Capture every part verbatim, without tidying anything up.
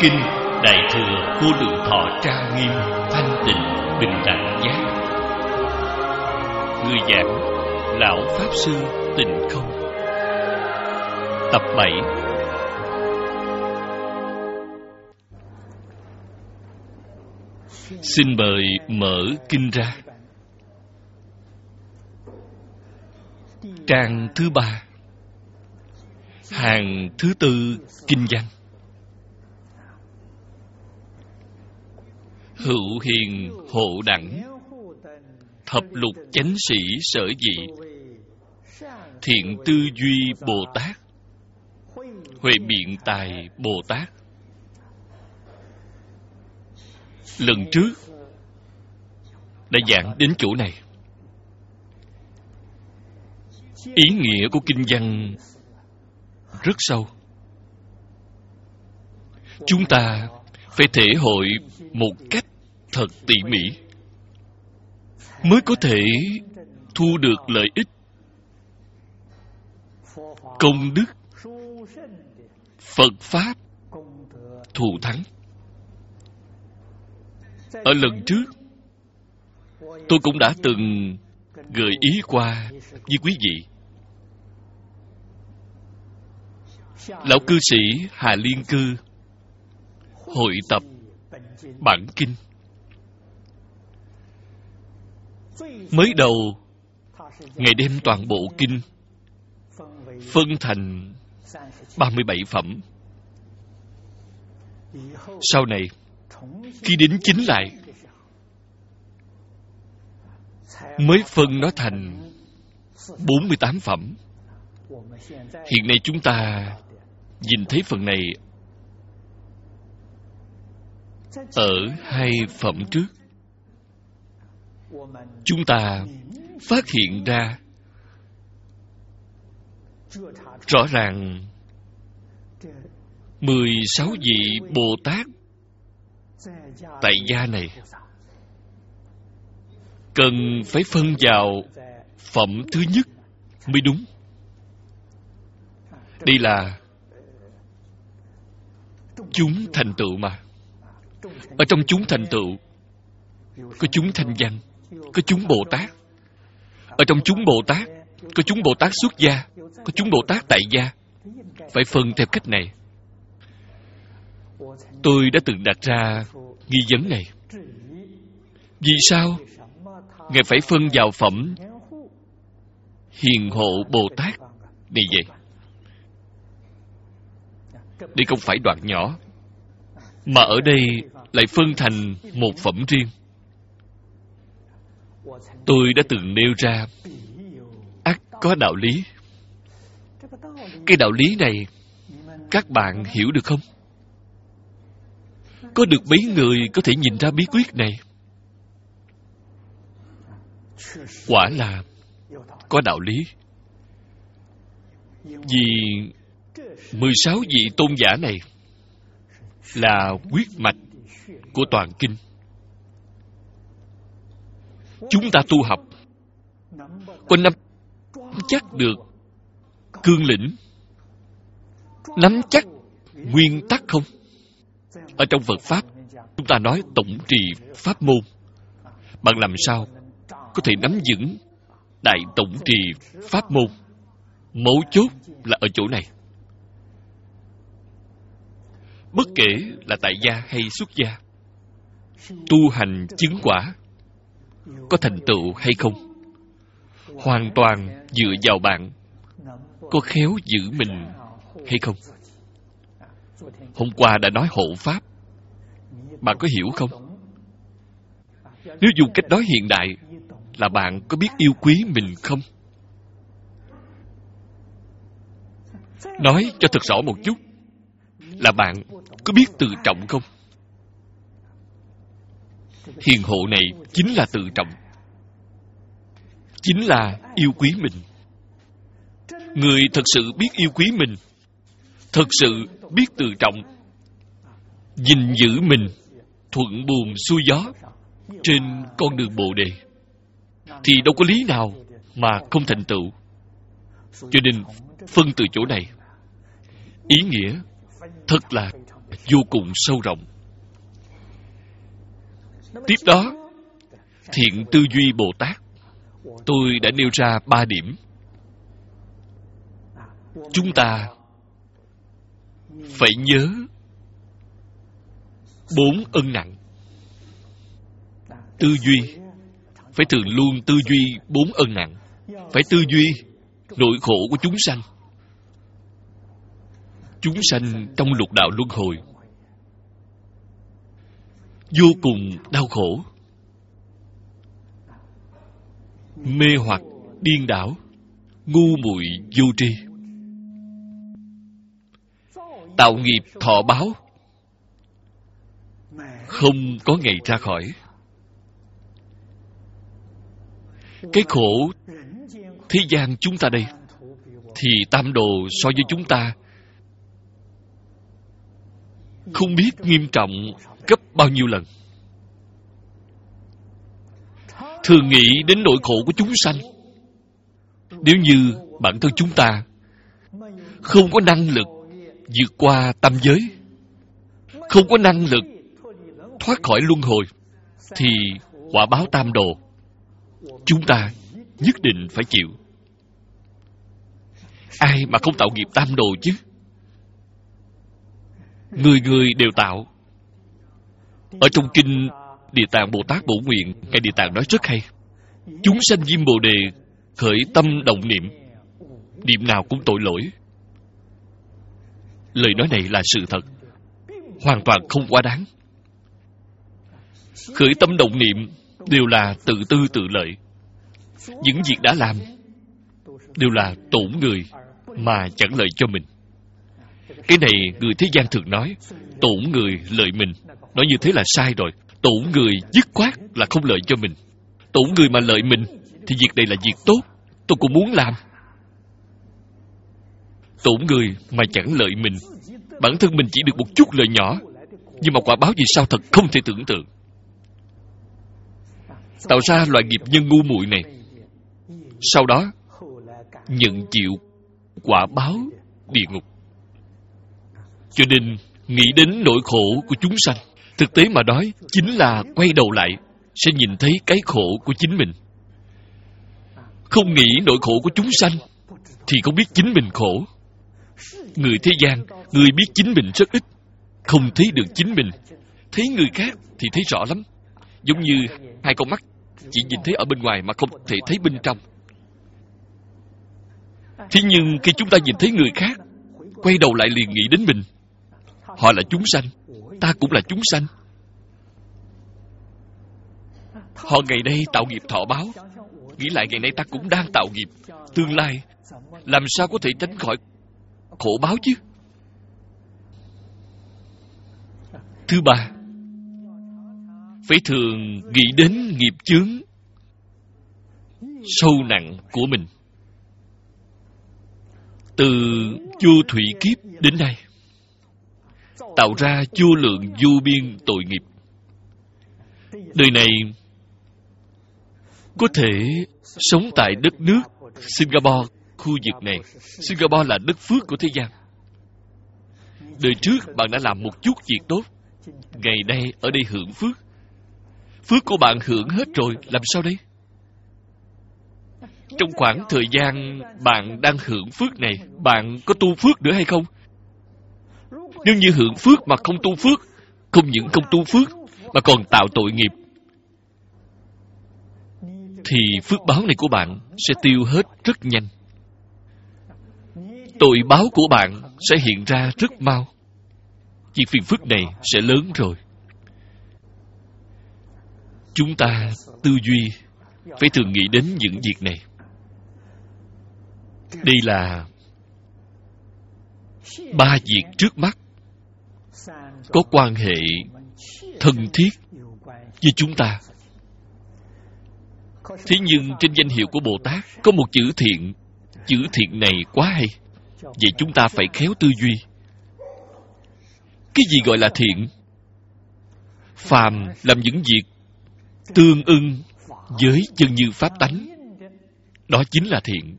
Kinh Đại Thừa Vô Lượng Thọ Trang Nghiêm Thanh Tịnh Bình Đẳng Giác. Người giảng Lão Pháp Sư Tịnh Không. Tập bảy. Xin mời mở kinh ra. Trang thứ ba, hàng thứ tư kinh văn. Hữu hiền hộ đẳng, thập lục chánh sĩ sở dị, thiện tư duy Bồ Tát, huệ biện tài Bồ Tát. Lần trước đã giảng đến chỗ này. Ý nghĩa của kinh văn rất sâu. Chúng ta phải thể hội một cách thật tỉ mỉ mới có thể thu được lợi ích, công đức, Phật Pháp thù thắng. Ở lần trước, tôi cũng đã từng gợi ý qua với quý vị. Lão cư sĩ Hà Liên Cư hội tập bản kinh. Mới đầu, Ngài đem toàn bộ kinh phân thành ba mươi bảy phẩm. Sau này, khi đến chính lại, mới phân nó thành bốn mươi tám phẩm. Hiện nay chúng ta nhìn thấy phần này ở hai phẩm trước. Chúng ta phát hiện ra rõ ràng mười sáu vị Bồ Tát tại gia này cần phải phân vào phẩm thứ nhất mới đúng. Đây là chúng thành tựu mà. Ở trong chúng thành tựu có chúng thanh văn, có chúng Bồ Tát. Ở trong chúng Bồ Tát có chúng Bồ Tát xuất gia, có chúng Bồ Tát tại gia. Phải phân theo cách này. Tôi đã từng đặt ra nghi vấn này. Vì sao Ngài phải phân vào phẩm hiền hộ Bồ Tát này vậy? Đây không phải đoạn nhỏ, mà ở đây lại phân thành một phẩm riêng. Tôi đã từng nêu ra, ắt có đạo lý. Cái đạo lý này các bạn hiểu được không? Có được mấy người có thể nhìn ra bí quyết này? Quả là có đạo lý. Vì mười sáu vị tôn giả này là huyết mạch của toàn kinh. Chúng ta tu học có nắm chắc được cương lĩnh, nắm chắc nguyên tắc không? Ở trong Phật Pháp, chúng ta nói tổng trì pháp môn. Bạn làm sao có thể nắm vững đại tổng trì pháp môn? Mấu chốt là ở chỗ này. Bất kể là tại gia hay xuất gia, tu hành chứng quả có thành tựu hay không, hoàn toàn dựa vào bạn có khéo giữ mình hay không. Hôm qua đã nói hộ pháp, bạn có hiểu không? Nếu dùng cách nói hiện đại, là bạn có biết yêu quý mình không? Nói cho thật rõ một chút, là bạn có biết tự trọng không? Hiền hộ này chính là tự trọng, chính là yêu quý mình. Người thật sự biết yêu quý mình, thật sự biết tự trọng, gìn giữ mình thuận buồm xuôi gió trên con đường Bồ Đề, thì đâu có lý nào mà không thành tựu. Cho nên phân từ chỗ này, ý nghĩa thật là vô cùng sâu rộng. Tiếp đó, thiện tư duy Bồ Tát, tôi đã nêu ra ba điểm. Chúng ta phải nhớ bốn ân nặng. Tư duy phải thường luôn tư duy bốn ân nặng. Phải tư duy nỗi khổ của chúng sanh. Chúng sanh trong lục đạo luân hồi vô cùng đau khổ, mê hoặc, điên đảo, ngu muội vô tri, tạo nghiệp thọ báo, không có ngày ra khỏi. Cái khổ thế gian chúng ta đây thì tam đồ so với chúng ta không biết nghiêm trọng gấp bao nhiêu lần. Thường nghĩ đến nỗi khổ của chúng sanh. Nếu như bản thân chúng ta không có năng lực vượt qua tam giới, không có năng lực thoát khỏi luân hồi, thì quả báo tam đồ chúng ta nhất định phải chịu. Ai mà không tạo nghiệp tam đồ chứ? Người người đều tạo. Ở trong kinh Địa Tạng Bồ Tát Bổ Nguyện, Ngài Địa Tạng nói rất hay. Chúng sanh Diêm Bồ Đề khởi tâm động niệm, niệm nào cũng tội lỗi. Lời nói này là sự thật, hoàn toàn không quá đáng. Khởi tâm động niệm đều là tự tư tự lợi. Những việc đã làm đều là tổn người mà chẳng lợi cho mình. Cái này người thế gian thường nói tổn người lợi mình. Nói như thế là sai rồi. Tổn người dứt khoát là không lợi cho mình. Tổn người mà lợi mình thì việc này là việc tốt, tôi cũng muốn làm. Tổn người mà chẳng lợi mình, bản thân mình chỉ được một chút lợi nhỏ, nhưng mà quả báo vì sao thật không thể tưởng tượng. Tạo ra loại nghiệp nhân ngu muội này, sau đó nhận chịu quả báo địa ngục. Cho nên nghĩ đến nỗi khổ của chúng sanh, thực tế mà nói chính là quay đầu lại sẽ nhìn thấy cái khổ của chính mình. Không nghĩ nỗi khổ của chúng sanh thì không biết chính mình khổ. Người thế gian, người biết chính mình rất ít, không thấy được chính mình. Thấy người khác thì thấy rõ lắm, giống như hai con mắt chỉ nhìn thấy ở bên ngoài mà không thể thấy bên trong. Thế nhưng khi chúng ta nhìn thấy người khác, quay đầu lại liền nghĩ đến mình. Họ là chúng sanh, ta cũng là chúng sanh. Họ ngày nay tạo nghiệp thọ báo, nghĩ lại ngày nay ta cũng đang tạo nghiệp. Tương lai làm sao có thể tránh khỏi khổ báo chứ? Thứ ba, phải thường nghĩ đến nghiệp chướng sâu nặng của mình. Từ vô thủy kiếp đến nay, tạo ra vô lượng vô biên tội nghiệp. Đời này có thể sống tại đất nước Singapore, khu vực này. Singapore là đất phước của thế gian. Đời trước bạn đã làm một chút việc tốt, ngày nay ở đây hưởng phước. Phước của bạn hưởng hết rồi, làm sao đây? Trong khoảng thời gian bạn đang hưởng phước này, bạn có tu phước nữa hay không? Nếu như hưởng phước mà không tu phước, không những không tu phước mà còn tạo tội nghiệp, thì phước báo này của bạn sẽ tiêu hết rất nhanh. Tội báo của bạn sẽ hiện ra rất mau. Việc phiền phức này sẽ lớn rồi. Chúng ta tư duy phải thường nghĩ đến những việc này. Đây là ba việc trước mắt có quan hệ thân thiết với chúng ta. Thế nhưng trên danh hiệu của Bồ Tát có một chữ thiện. Chữ thiện này quá hay. Vậy chúng ta phải khéo tư duy. Cái gì gọi là thiện? Phàm làm những việc tương ưng với chân như pháp tánh, đó chính là thiện.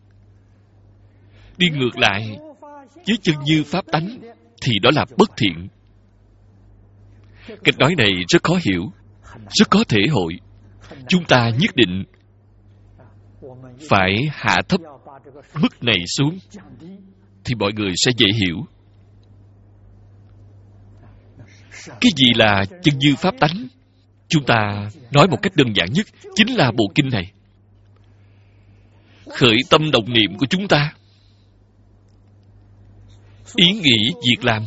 Đi ngược lại với chân như pháp tánh thì đó là bất thiện. Cách nói này rất khó hiểu, rất có thể hội. Chúng ta nhất định phải hạ thấp mức này xuống, thì mọi người sẽ dễ hiểu. Cái gì là chân như pháp tánh? Chúng ta nói một cách đơn giản nhất, chính là bộ kinh này. Khởi tâm động niệm của chúng ta, ý nghĩ việc làm,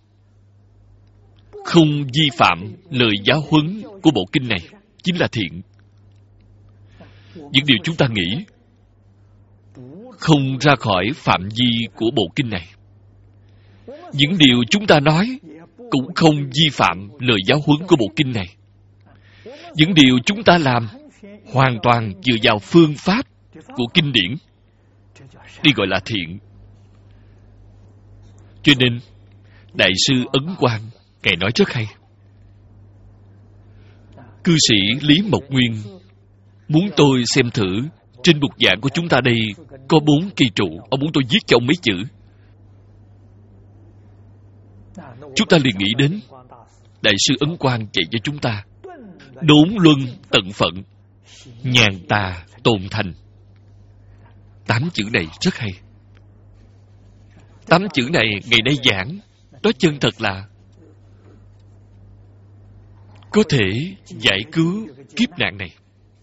không vi phạm lời giáo huấn của bộ kinh này, chính là thiện. Những điều chúng ta nghĩ không ra khỏi phạm vi của bộ kinh này. Những điều chúng ta nói cũng không vi phạm lời giáo huấn của bộ kinh này. Những điều chúng ta làm hoàn toàn dựa vào phương pháp của kinh điển, đi gọi là thiện. Cho nên Đại sư Ấn Quang Ngài nói rất hay. Cư sĩ Lý Mộc Nguyên muốn tôi xem thử trên bục giảng của chúng ta đây có bốn cây trụ. Ông muốn tôi viết cho ông mấy chữ. Chúng ta liền nghĩ đến Đại sư Ấn Quang dạy cho chúng ta: đốn luân tận phận, nhàn tà tồn thành. Tám chữ này rất hay. Tám chữ này ngày nay giảng, đó chân thật là có thể giải cứu kiếp nạn này.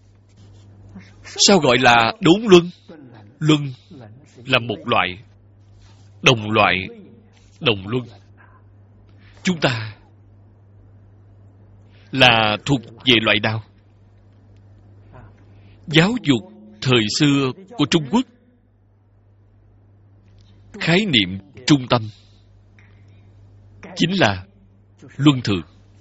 Sao gọi là đốn luân? Luân là một loại, đồng loại, đồng luân. Chúng ta là thuộc về loại nào? Giáo dục thời xưa của Trung Quốc, khái niệm trung tâm chính là luân thường.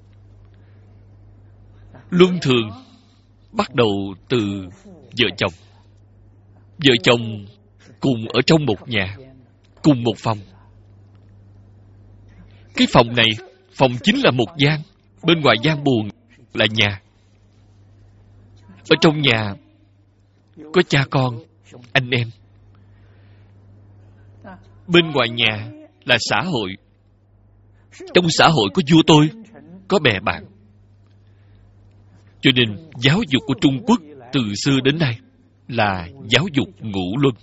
Luân thường bắt đầu từ vợ chồng. Vợ chồng cùng ở trong một nhà, cùng một phòng. Cái phòng này, phòng chính là một gian, bên ngoài gian buồng là nhà. Ở trong nhà có cha con, anh em. Bên ngoài nhà là xã hội. Trong xã hội có vua tôi, có bè bạn. Cho nên giáo dục của Trung Quốc từ xưa đến nay là giáo dục ngũ luân.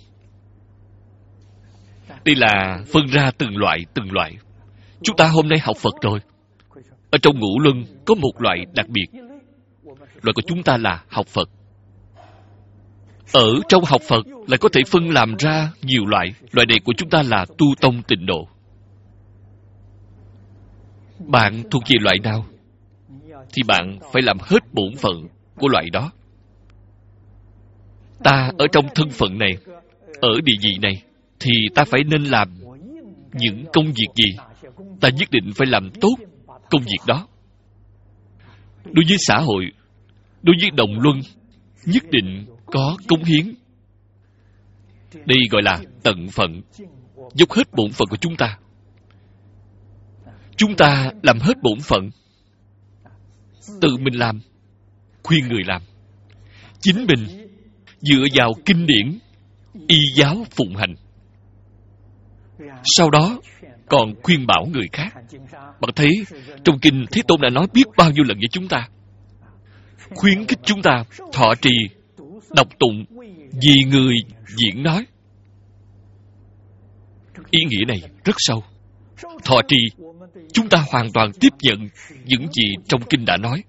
Đây là phân ra từng loại, từng loại. Chúng ta hôm nay học Phật rồi. Ở trong ngũ luân có một loại đặc biệt. Loại của chúng ta là học Phật. Ở trong học Phật lại có thể phân làm ra nhiều loại. Loại này của chúng ta là tu tông tịnh độ. Bạn thuộc về loại nào thì bạn phải làm hết bổn phận của loại đó. Ta ở trong thân phận này, ở địa vị này, thì ta phải nên làm những công việc gì? Ta nhất định phải làm tốt công việc đó. Đối với xã hội, đối với đồng luân, nhất định có cống hiến. Đây gọi là tận phận, dốc hết bổn phận của chúng ta. Chúng ta làm hết bổn phận, tự mình làm, khuyên người làm. Chính mình dựa vào kinh điển, y giáo phụng hành. Sau đó còn khuyên bảo người khác. Bạn thấy trong kinh Thế Tôn đã nói biết bao nhiêu lần với chúng ta, khuyến khích chúng ta thọ trì, đọc tụng, vì người diễn nói. Ý nghĩa này rất sâu. Thọ trì, chúng ta hoàn toàn tiếp nhận những gì trong kinh đã nói,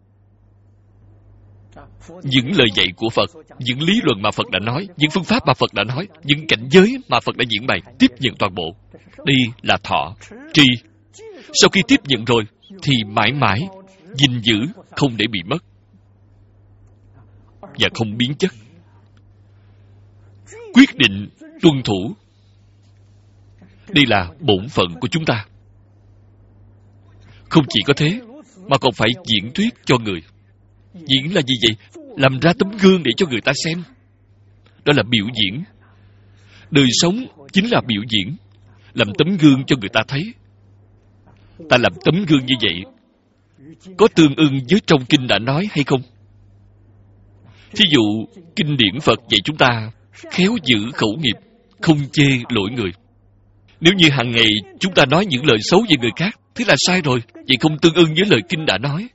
những lời dạy của Phật, những lý luận mà Phật đã nói, những phương pháp mà Phật đã nói, những cảnh giới mà Phật đã diễn bày, tiếp nhận toàn bộ. Đây là thọ trì. Sau khi tiếp nhận rồi thì mãi mãi gìn giữ, không để bị mất và không biến chất. Quyết định tuân thủ. Đây là bổn phận của chúng ta. Không chỉ có thế, mà còn phải diễn thuyết cho người. Diễn là gì vậy? Làm ra tấm gương để cho người ta xem. Đó là biểu diễn. Đời sống chính là biểu diễn. Làm tấm gương cho người ta thấy. Ta làm tấm gương như vậy có tương ưng với trong kinh đã nói hay không? Thí dụ, kinh điển Phật dạy chúng ta khéo giữ khẩu nghiệp, không chê lỗi người. Nếu như hàng ngày chúng ta nói những lời xấu về người khác, Thế là sai rồi. Vậy không tương ưng với lời kinh đã nói,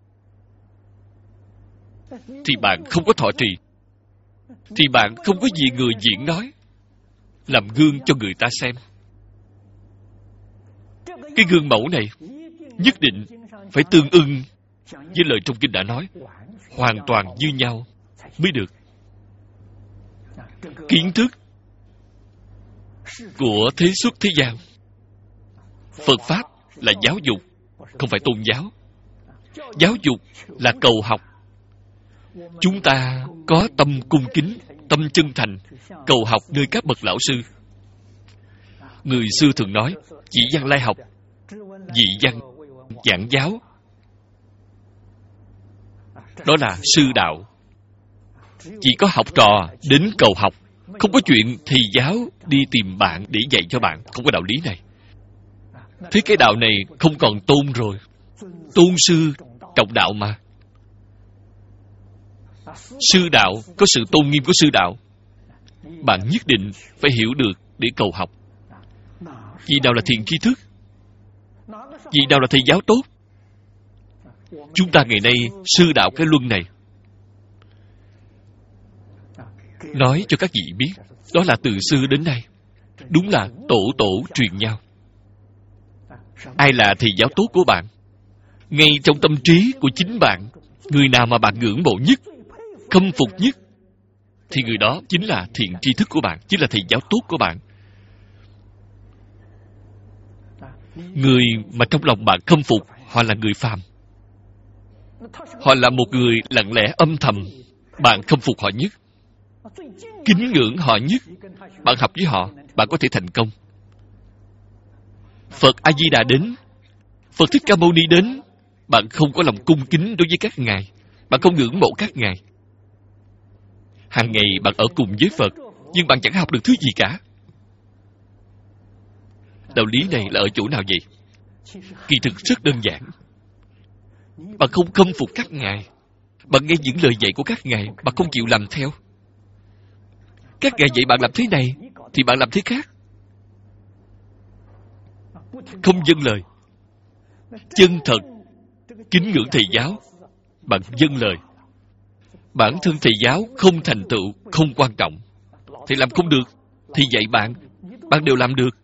thì bạn không có thọ trì, thì bạn không có gì người diễn nói, làm gương cho người ta xem. Cái gương mẫu này nhất định phải tương ưng với lời trong kinh đã nói, hoàn toàn như nhau mới được. Kiến thức của thế xuất thế gian, Phật Pháp là giáo dục, không phải tôn giáo. Giáo dục là cầu học. Chúng ta có tâm cung kính, tâm chân thành, cầu học nơi các bậc lão sư. Người xưa thường nói, chỉ văn lai học, dị văn giảng giáo. Đó là sư đạo. Chỉ có học trò đến cầu học, không có chuyện thầy giáo đi tìm bạn để dạy cho bạn. Không có đạo lý này. Thế cái đạo này không còn tôn rồi. Tôn sư trọng đạo mà. Sư đạo có sự tôn nghiêm của sư đạo. Bạn nhất định phải hiểu được để cầu học. Vì nào là thiện tri thức? Vì nào là thầy giáo tốt? Chúng ta ngày nay sư đạo cái luân này, nói cho các vị biết, đó là từ xưa đến nay. Đúng là tổ tổ truyền nhau. Ai là thầy giáo tốt của bạn? Ngay trong tâm trí của chính bạn, người nào mà bạn ngưỡng mộ nhất, khâm phục nhất, thì người đó chính là thiện tri thức của bạn, chính là thầy giáo tốt của bạn. Người mà trong lòng bạn khâm phục, họ là người phàm. Họ là một người lặng lẽ âm thầm, bạn khâm phục họ nhất, kính ngưỡng họ nhất. Bạn học với họ, bạn có thể thành công. Phật A-di-đà đến, Phật Thích Ca Mâu Ni đến, bạn không có lòng cung kính đối với các ngài, bạn không ngưỡng mộ các ngài. Hàng ngày bạn ở cùng với Phật, nhưng bạn chẳng học được thứ gì cả. Đạo lý này là ở chỗ nào vậy? Kỳ thực rất đơn giản. Bạn không khâm phục các ngài, bạn nghe những lời dạy của các ngài, bạn không chịu làm theo. Các ngài dạy bạn làm thế này, thì bạn làm thế khác. Không vâng lời, chân thật kính ngưỡng thầy giáo, bạn vâng lời. Bản thân thầy giáo không thành tựu không quan trọng. Thầy làm không được, thì dạy bạn, bạn đều làm được.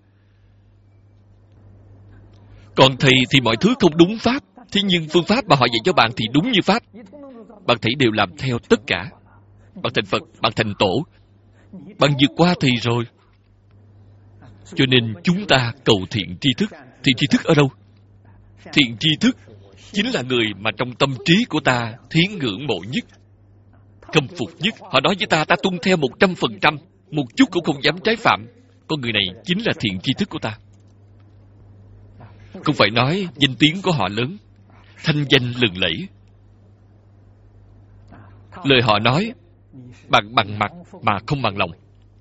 Còn thầy thì mọi thứ không đúng pháp, thế nhưng phương pháp mà họ dạy cho bạn thì đúng như pháp. Bạn thầy đều làm theo tất cả. Bạn thành Phật, bạn thành Tổ, bạn vượt qua thầy rồi. Cho nên chúng ta cầu thiện tri thức. Thiện tri thức ở đâu? Thiện tri thức chính là người mà trong tâm trí của ta thiến ngưỡng mộ nhất, khâm phục nhất. Họ nói với ta, ta tuân theo một trăm phần trăm, một chút cũng không dám trái phạm. Con người này chính là thiện tri thức của ta. Không phải nói danh tiếng của họ lớn, thanh danh lừng lẫy. Lời họ nói, bạn bằng mặt mà không bằng lòng.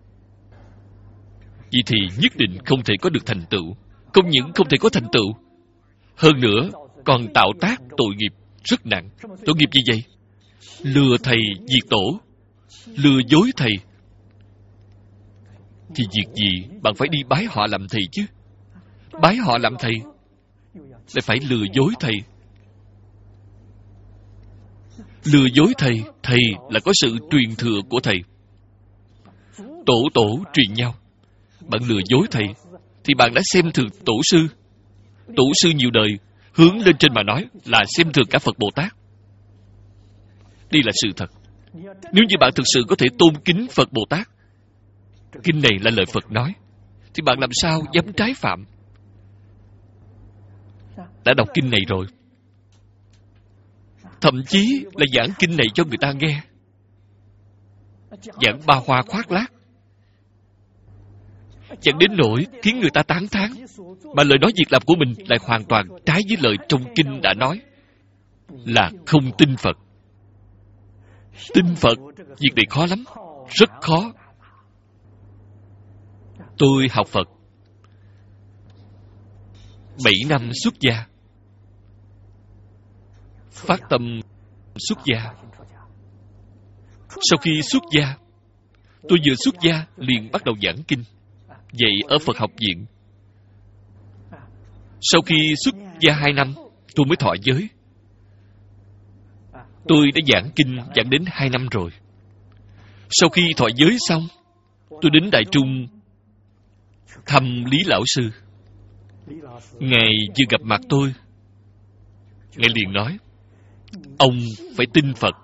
Vì thì nhất định không thể có được thành tựu. Không những không thể có thành tựu, hơn nữa còn tạo tác tội nghiệp rất nặng. Tội nghiệp gì vậy? Lừa thầy diệt tổ, lừa dối thầy. Thì việc gì bạn phải đi bái họ làm thầy chứ? Bái họ làm thầy lại phải lừa dối thầy. Lừa dối thầy, thầy là có sự truyền thừa của thầy. Tổ tổ truyền nhau. Bạn lừa dối thầy, thì bạn đã xem thường tổ sư. Tổ sư nhiều đời, hướng lên trên mà nói là xem thường cả Phật Bồ Tát. Đây là sự thật. Nếu như bạn thực sự có thể tôn kính Phật Bồ Tát, kinh này là lời Phật nói, thì bạn làm sao dám trái phạm? Đã đọc kinh này rồi, thậm chí là giảng kinh này cho người ta nghe, giảng ba hoa khoác lác, chẳng đến nỗi khiến người ta tán thán, mà lời nói việc làm của mình lại hoàn toàn trái với lời trong kinh đã nói, là không tin Phật. Tin Phật, việc này khó lắm, rất khó. Tôi học Phật bảy năm xuất gia, phát tâm xuất gia. Sau khi xuất gia, tôi vừa xuất gia liền bắt đầu giảng kinh, dạy ở Phật học viện. Sau khi xuất gia hai năm, tôi mới thọ giới. Tôi đã giảng kinh giảng đến hai năm rồi. Sau khi thọ giới xong, tôi đến Đại Trung thăm Lý Lão Sư. Ngài vừa gặp mặt tôi, Ngài liền nói, ông phải tin Phật.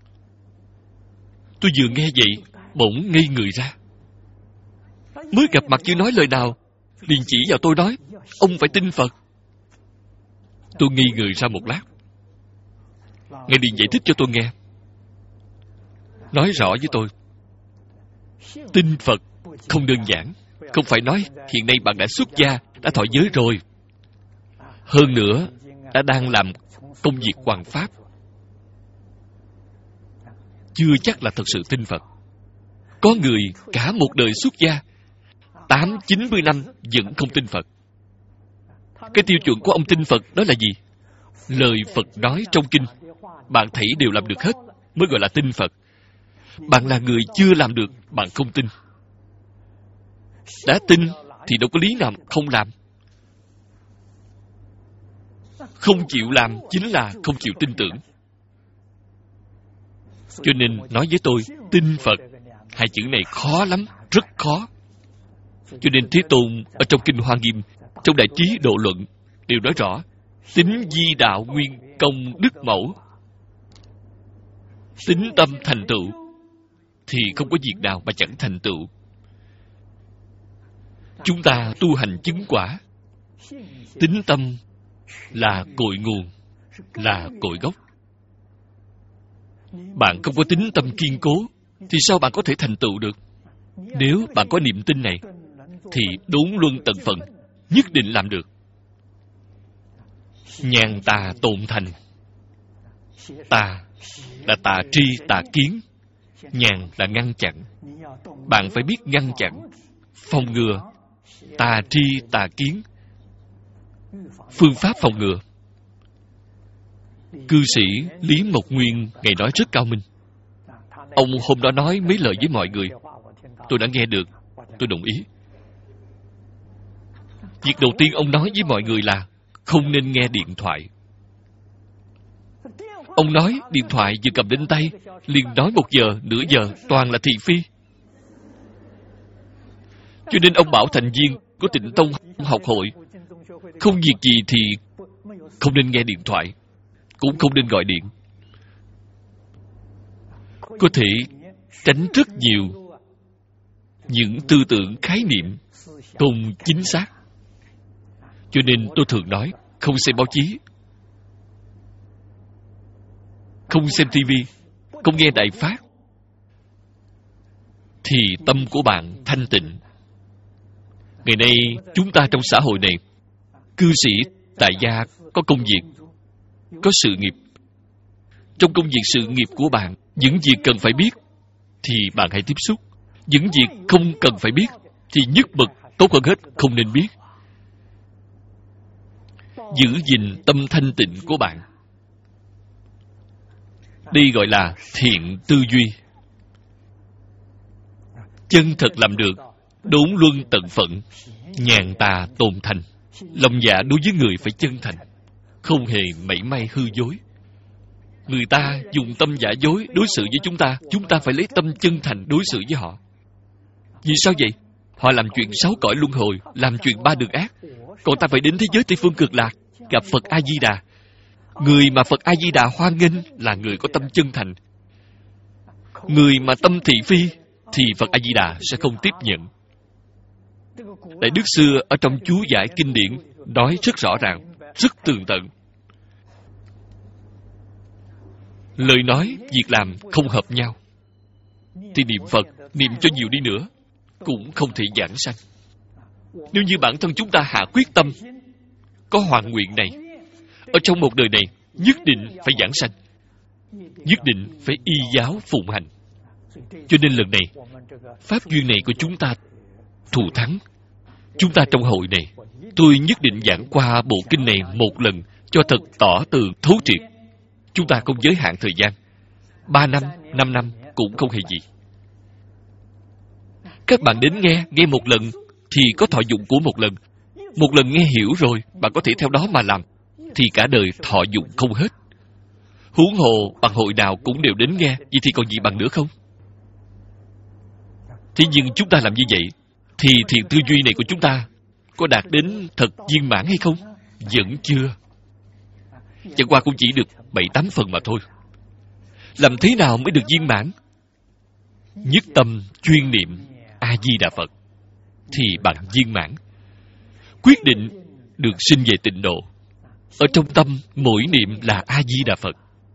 Tôi vừa nghe vậy, bỗng ngây người ra. Mới gặp mặt chưa nói lời nào, liền chỉ vào tôi nói, ông phải tin Phật. Tôi ngây người ra một lát. Ngài liền giải thích cho tôi nghe, nói rõ với tôi, tin Phật không đơn giản. Không phải nói hiện nay bạn đã xuất gia, đã thọ giới rồi, hơn nữa đã đang làm công việc hoằng pháp, chưa chắc là thật sự tin Phật. Có người cả một đời xuất gia, tám chín mươi năm vẫn không tin Phật. Cái tiêu chuẩn của ông tin Phật đó là gì? Lời Phật nói trong kinh bạn thấy đều làm được hết mới gọi là tin Phật. Bạn là người chưa làm được, bạn không tin. Đã tin thì đâu có lý nào không làm. Không chịu làm chính là không chịu tin tưởng. Cho nên nói với tôi, tin Phật, hai chữ này khó lắm, rất khó. Cho nên Thế Tôn ở trong Kinh Hoa Nghiêm, trong Đại Trí Độ Luận đều nói rõ, tín di đạo nguyên công đức mẫu. Tín tâm thành tựu thì không có việc nào mà chẳng thành tựu. Chúng ta tu hành chứng quả, tín tâm là cội nguồn, là cội gốc. Bạn không có tín tâm kiên cố thì sao bạn có thể thành tựu được? Nếu bạn có niềm tin này thì đốn luân tận phận, nhất định làm được. Nhàn tà tồn thành. Tà là tà tri tà kiến, nhàn là ngăn chặn. Bạn phải biết ngăn chặn, phòng ngừa tà tri tà kiến. Phương pháp phòng ngừa, cư sĩ Lý Mộc Nguyên Ngài nói rất cao minh. Ông hôm đó nói mấy lời với mọi người, tôi đã nghe được, tôi đồng ý. Việc đầu tiên ông nói với mọi người là không nên nghe điện thoại. Ông nói điện thoại vừa cầm đến tay, liền nói một giờ, nửa giờ, toàn là thị phi. Cho nên ông bảo thành viên của Tịnh Tông học hội, không việc gì thì không nên nghe điện thoại, cũng không nên gọi điện. Có thể tránh rất nhiều những tư tưởng khái niệm không chính xác. Cho nên tôi thường nói, không xem báo chí, không xem tivi, không nghe đại phát, thì tâm của bạn thanh tịnh. Ngày nay chúng ta trong xã hội này, cư sĩ tại gia có công việc, có sự nghiệp. Trong công việc sự nghiệp của bạn, những việc cần phải biết thì bạn hãy tiếp xúc. Những việc không cần phải biết thì nhất bậc tốt hơn hết không nên biết. Giữ gìn tâm thanh tịnh của bạn, đây gọi là thiện tư duy. Chân thật làm được, đốn luân tận phận, nhàn tà tồn thành. Lòng dạ đối với người phải chân thành, không hề mảy may hư dối. Người ta dùng tâm giả dối đối xử với chúng ta, chúng ta phải lấy tâm chân thành đối xử với họ. Vì sao vậy? Họ làm chuyện sáu cõi luân hồi, làm chuyện ba đường ác, còn ta phải đến thế giới Tây Phương Cực Lạc, gặp Phật A-di-đà. Người mà Phật A-di-đà hoan nghênh là người có tâm chân thành. Người mà tâm thị phi thì Phật A-di-đà sẽ không tiếp nhận. Đại Đức xưa ở trong chú giải kinh điển nói rất rõ ràng, rất tường tận. Lời nói, việc làm không hợp nhau thì niệm Phật, niệm cho nhiều đi nữa cũng không thể giảng sanh. Nếu như bản thân chúng ta hạ quyết tâm, có hoàn nguyện này, ở trong một đời này nhất định phải giảng sanh, nhất định phải y giáo phụng hành. Cho nên lần này, pháp duyên này của chúng ta thù thắng. Chúng ta trong hội này, tôi nhất định giảng qua bộ kinh này một lần cho thật tỏ tường thấu triệt. Chúng ta không giới hạn thời gian, ba năm, năm năm cũng không hề gì. Các bạn đến nghe, nghe một lần thì có thọ dụng của một lần. Một lần nghe hiểu rồi, bạn có thể theo đó mà làm, thì cả đời thọ dụng không hết. Huống hồ bằng hội nào cũng đều đến nghe, vậy thì còn gì bằng nữa không? Thế nhưng chúng ta làm như vậy, thì thiền tư duy này của chúng ta có đạt đến thật viên mãn hay không? Vẫn chưa. Chẳng qua cũng chỉ được bảy tám phần mà thôi. Làm thế nào mới được viên mãn? Nhất tâm chuyên niệm A-di-đà Phật thì bạn viên mãn. Quyết định được sinh về tịnh độ. Ở trong tâm mỗi niệm là A-di-đà Phật.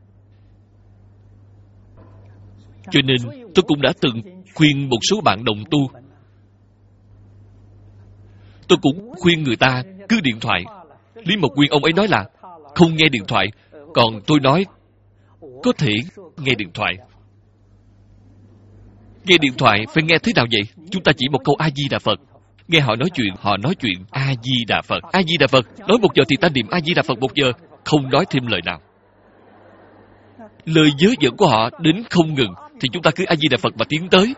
Cho nên tôi cũng đã từng khuyên một số bạn đồng tu. Tôi cũng khuyên người ta cứ điện thoại. Lý Mộc Nguyên ông ấy nói là không nghe điện thoại. Còn tôi nói có thể nghe điện thoại. Nghe điện thoại phải nghe thế nào vậy? Chúng ta chỉ một câu A-di-đà Phật. Nghe họ nói chuyện, họ nói chuyện A-di-đà Phật. A-di-đà Phật. Nói một giờ thì ta niệm A-di-đà Phật một giờ. Không nói thêm lời nào. Lời dớ dẫn của họ đến không ngừng, thì chúng ta cứ A-di-đà Phật mà tiến tới.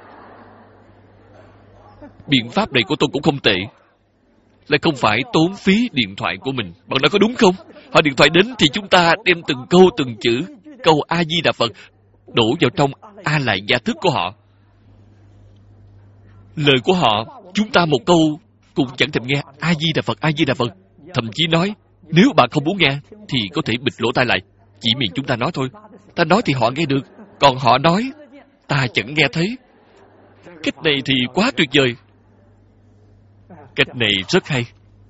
Biện pháp này của tôi cũng không tệ. Lại không phải tốn phí điện thoại của mình. Bạn nói có đúng không? Họ điện thoại đến thì chúng ta đem từng câu từng chữ câu A-di-đà Phật đổ vào trong A-lại gia thức của họ. Lời của họ, chúng ta một câu cũng chẳng thèm nghe. A-di-đà Phật, A-di-đà Phật. Thậm chí nói, nếu bạn không muốn nghe thì có thể bịt lỗ tai lại. Chỉ miệng chúng ta nói thôi. Ta nói thì họ nghe được, còn họ nói ta chẳng nghe thấy. Cách này thì quá tuyệt vời. Cách này rất hay.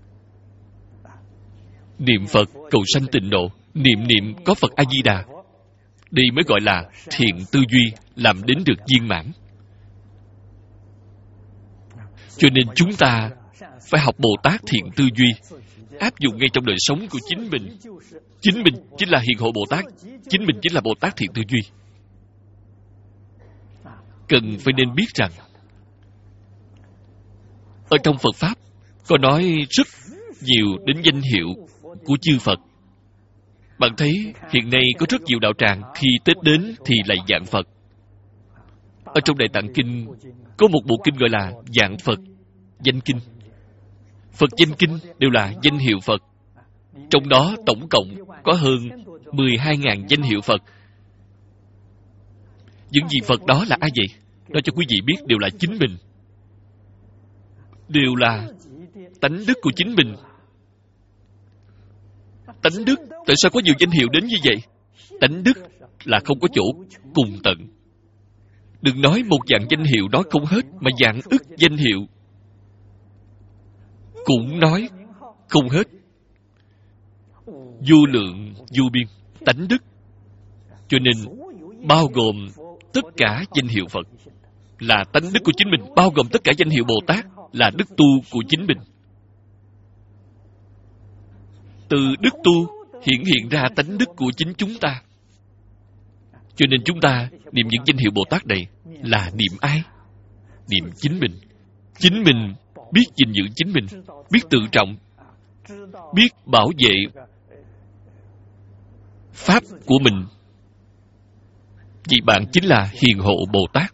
Niệm Phật cầu sanh tịnh độ, niệm niệm có Phật A-di-đà. Đây mới gọi là thiện tư duy làm đến được viên mãn. Cho nên chúng ta phải học Bồ Tát thiện tư duy, áp dụng ngay trong đời sống của chính mình. Chính mình chính là Hiền Hộ Bồ Tát. Chính mình chính là Bồ Tát thiện tư duy. Cần phải nên biết rằng ở trong Phật Pháp có nói rất nhiều đến danh hiệu của chư Phật. Bạn thấy hiện nay có rất nhiều đạo tràng khi Tết đến thì lạy vạn Phật. Ở trong Đại Tạng Kinh có một bộ kinh gọi là Vạn Phật Danh Kinh. Phật Danh Kinh đều là danh hiệu Phật. Trong đó tổng cộng có hơn mười hai nghìn danh hiệu Phật. Những gì Phật đó là ai vậy? Nói cho quý vị biết đều là chính mình. Đều là tánh đức của chính mình. Tánh đức, tại sao có nhiều danh hiệu đến như vậy? Tánh đức là không có chỗ cùng tận. Đừng nói một dạng danh hiệu nói không hết, mà dạng ức danh hiệu cũng nói không hết. Vô lượng vô biên tánh đức. Cho nên bao gồm tất cả danh hiệu Phật là tánh đức của chính mình, bao gồm tất cả danh hiệu Bồ Tát là đức tu của chính mình. Từ đức tu hiện hiện ra tánh đức của chính chúng ta. Cho nên chúng ta niệm những danh hiệu Bồ Tát này là niệm ai? Niệm chính mình. Chính mình biết gìn giữ chính mình, biết tự trọng, biết bảo vệ Pháp của mình. Vì bạn chính là Hiền Hộ Bồ Tát.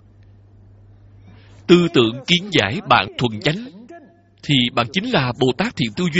Tư tưởng kiến giải bạn thuần chánh thì bạn chính là Bồ Tát thiện tư duy,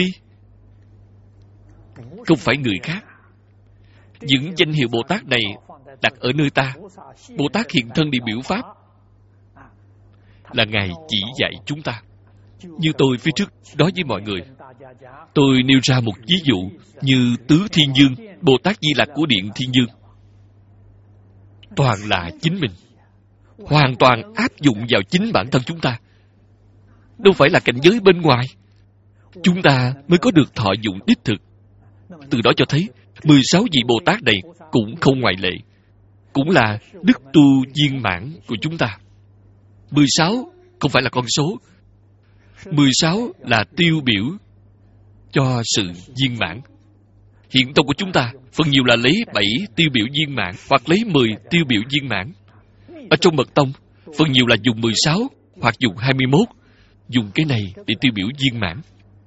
không phải người khác. Những danh hiệu Bồ Tát này đặt ở nơi ta. Bồ Tát hiện thân đi biểu Pháp là Ngài chỉ dạy chúng ta. Như tôi phía trước nói với mọi người, tôi nêu ra một ví dụ như Tứ Thiên Dương, Bồ Tát Di Lặc của Điện Thiên Dương. Toàn là chính mình, hoàn toàn áp dụng vào chính bản thân chúng ta, đâu phải là cảnh giới bên ngoài. Chúng ta mới có được thọ dụng đích thực. Từ đó cho thấy mười sáu vị Bồ Tát này cũng không ngoại lệ, cũng là đức tu viên mãn của chúng ta. Mười sáu không phải là con số. Mười sáu là tiêu biểu cho sự viên mãn. Hiện tông của chúng ta phần nhiều là lấy bảy tiêu biểu viên mãn, hoặc lấy mười tiêu biểu viên mãn. Ở trong mật tông phần nhiều là dùng mười sáu hoặc dùng hai mươi mốt, dùng cái này để tiêu biểu viên mãn.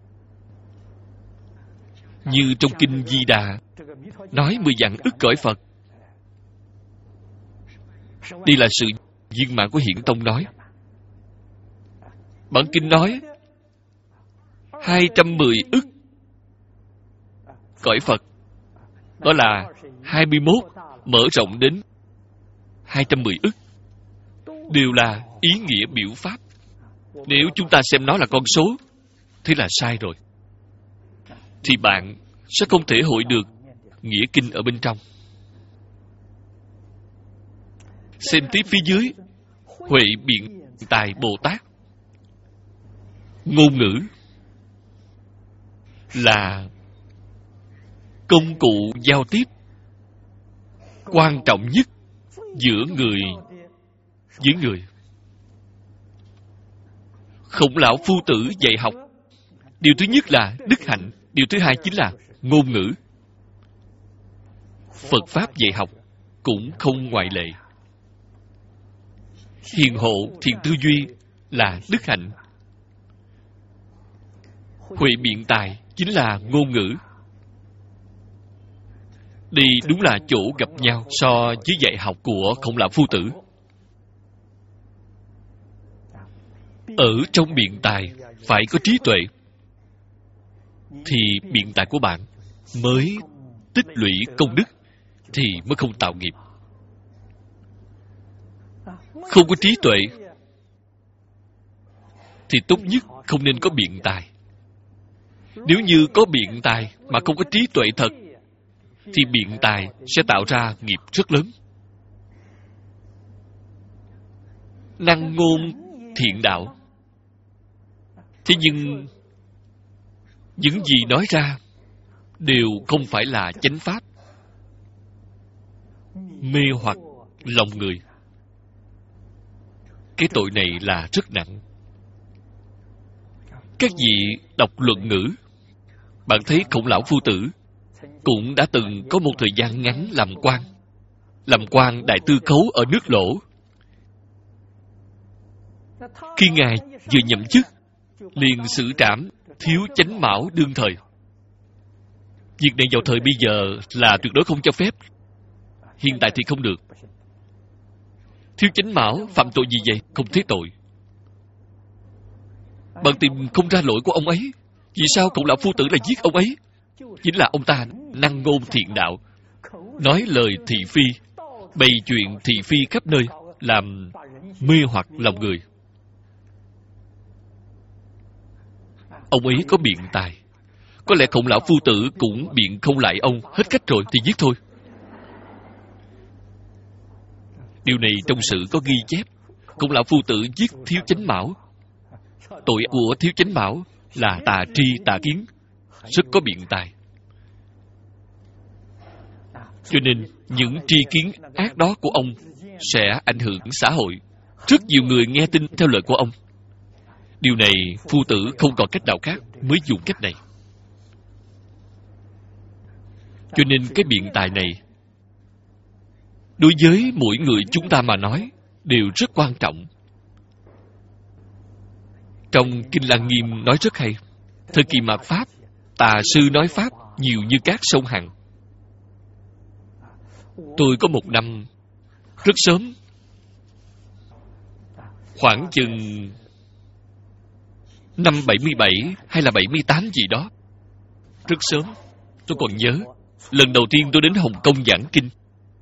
Như trong Kinh Di Đà nói mười vạn ức cõi Phật. Đây là sự viên mãn của Hiển Tông nói. Bản Kinh nói hai trăm mười ức cõi Phật. Đó là hai mươi mốt mở rộng đến hai trăm mười ức. Đều là ý nghĩa biểu pháp. Nếu chúng ta xem nó là con số, thế là sai rồi. Thì bạn sẽ không thể hội được nghĩa kinh ở bên trong. Xem tiếp phía dưới. Huệ biện tài Bồ Tát. Ngôn ngữ là công cụ giao tiếp quan trọng nhất giữa người với người. Khổng lão phu tử dạy học, điều thứ nhất là đức hạnh, điều thứ hai chính là ngôn ngữ. Phật Pháp dạy học cũng không ngoại lệ. Hiền hộ, thiện tư duy là đức hạnh. Huệ biện tài chính là ngôn ngữ. Đây đúng là chỗ gặp nhau so với dạy học của Khổng lão phu tử. Ở trong biện tài phải có trí tuệ, thì biện tài của bạn mới tích lũy công đức, thì mới không tạo nghiệp. Không có trí tuệ thì tốt nhất không nên có biện tài. Nếu như có biện tài mà không có trí tuệ thật, thì biện tài sẽ tạo ra nghiệp rất lớn. Năng ngôn thiện đạo. Thế nhưng những gì nói ra đều không phải là chánh pháp, mê hoặc lòng người. Cái tội này là rất nặng. Các vị đọc luận ngữ, bạn thấy Khổng lão phu tử cũng đã từng có một thời gian ngắn làm quan, làm quan đại tư khấu ở nước Lỗ. Khi ngài vừa nhậm chức, liền xử trảm thiếu chánh mão đương thời. Việc này vào thời bây giờ là tuyệt đối không cho phép. Hiện tại thì không được. Thiếu chánh mão phạm tội gì vậy? Không thấy tội. Bạn tìm không ra lỗi của ông ấy. Vì sao Khổng lão phu tử lại giết ông ấy? Chính là ông ta năng ngôn thiện đạo, nói lời thị phi, bày chuyện thị phi khắp nơi, làm mê hoặc lòng người. Ông ấy có biện tài. Có lẽ Khổng lão phu tử cũng biện không lại ông, hết cách rồi thì giết thôi. Điều này trong sử có ghi chép. Khổng lão phu tử giết thiếu chánh mão. Tội của thiếu chánh mão là tà tri tà kiến, rất có biện tài. Cho nên những tri kiến ác đó của ông sẽ ảnh hưởng xã hội. Rất nhiều người nghe tin theo lời của ông. Điều này phu tử không còn cách nào khác mới dùng cách này. Cho nên cái biện tài này đối với mỗi người chúng ta mà nói đều rất quan trọng. Trong Kinh Lăng Nghiêm nói rất hay. Thời kỳ mạt Pháp, tà sư nói Pháp nhiều như các sông Hằng. Tôi có một năm rất sớm, khoảng chừng năm bảy mươi bảy hay là bảy mươi tám gì đó. Rất sớm, tôi còn nhớ. Lần đầu tiên tôi đến Hồng Kông giảng kinh.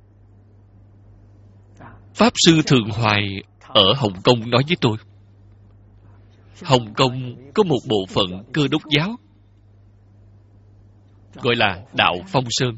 Pháp sư Thường Hoài ở Hồng Kông nói với tôi, Hồng Kông có một bộ phận Cơ Đốc giáo gọi là Đạo Phong Sơn.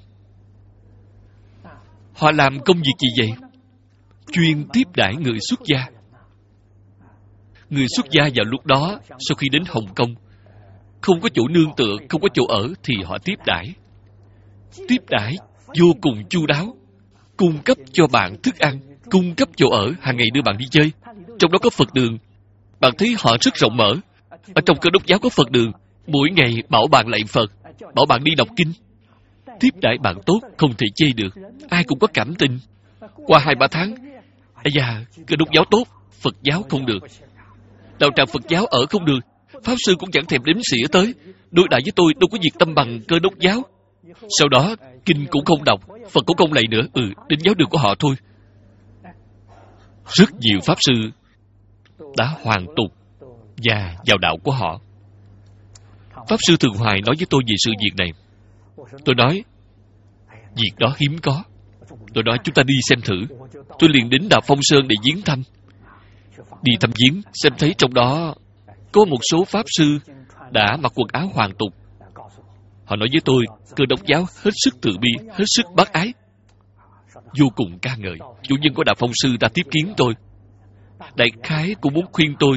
Họ làm công việc gì vậy? Chuyên tiếp đãi người xuất gia. Người xuất gia vào lúc đó, sau khi đến Hồng Kông, không có chỗ nương tựa, không có chỗ ở, thì họ tiếp đãi. Tiếp đãi vô cùng chu đáo, cung cấp cho bạn thức ăn, cung cấp chỗ ở, hàng ngày đưa bạn đi chơi. Trong đó có Phật đường. Bạn thấy họ rất rộng mở. Ở trong Cơ Đốc giáo có Phật đường, mỗi ngày bảo bạn lạy Phật, bảo bạn đi đọc kinh. Tiếp đãi bạn tốt, không thể chê được. Ai cũng có cảm tình. Qua hai ba tháng, ây da, Cơ Đốc giáo tốt, Phật giáo không được. Đạo tràng Phật giáo ở không được. Pháp sư cũng chẳng thèm đếm xỉa tới. Đối đãi với tôi đâu có nhiệt tâm bằng Cơ Đốc giáo. Sau đó, kinh cũng không đọc, Phật cũng không lạy nữa. Ừ, đến giáo đường của họ thôi. Rất nhiều Pháp sư đã hoàn tục và vào đạo của họ. Pháp Sư Thường Hoài nói với tôi về sự việc này. Tôi nói, việc đó hiếm có. Tôi nói chúng ta đi xem thử. Tôi liền đến Đạo Phong Sơn để viếng thăm. Đi thăm viếng, xem thấy trong đó có một số Pháp Sư đã mặc quần áo hoàng tục. Họ nói với tôi, Cơ Đốc giáo hết sức từ bi, hết sức bác ái, vô cùng ca ngợi. Chủ nhân của Đạo Phong Sư đã tiếp kiến tôi. Đại khái cũng muốn khuyên tôi.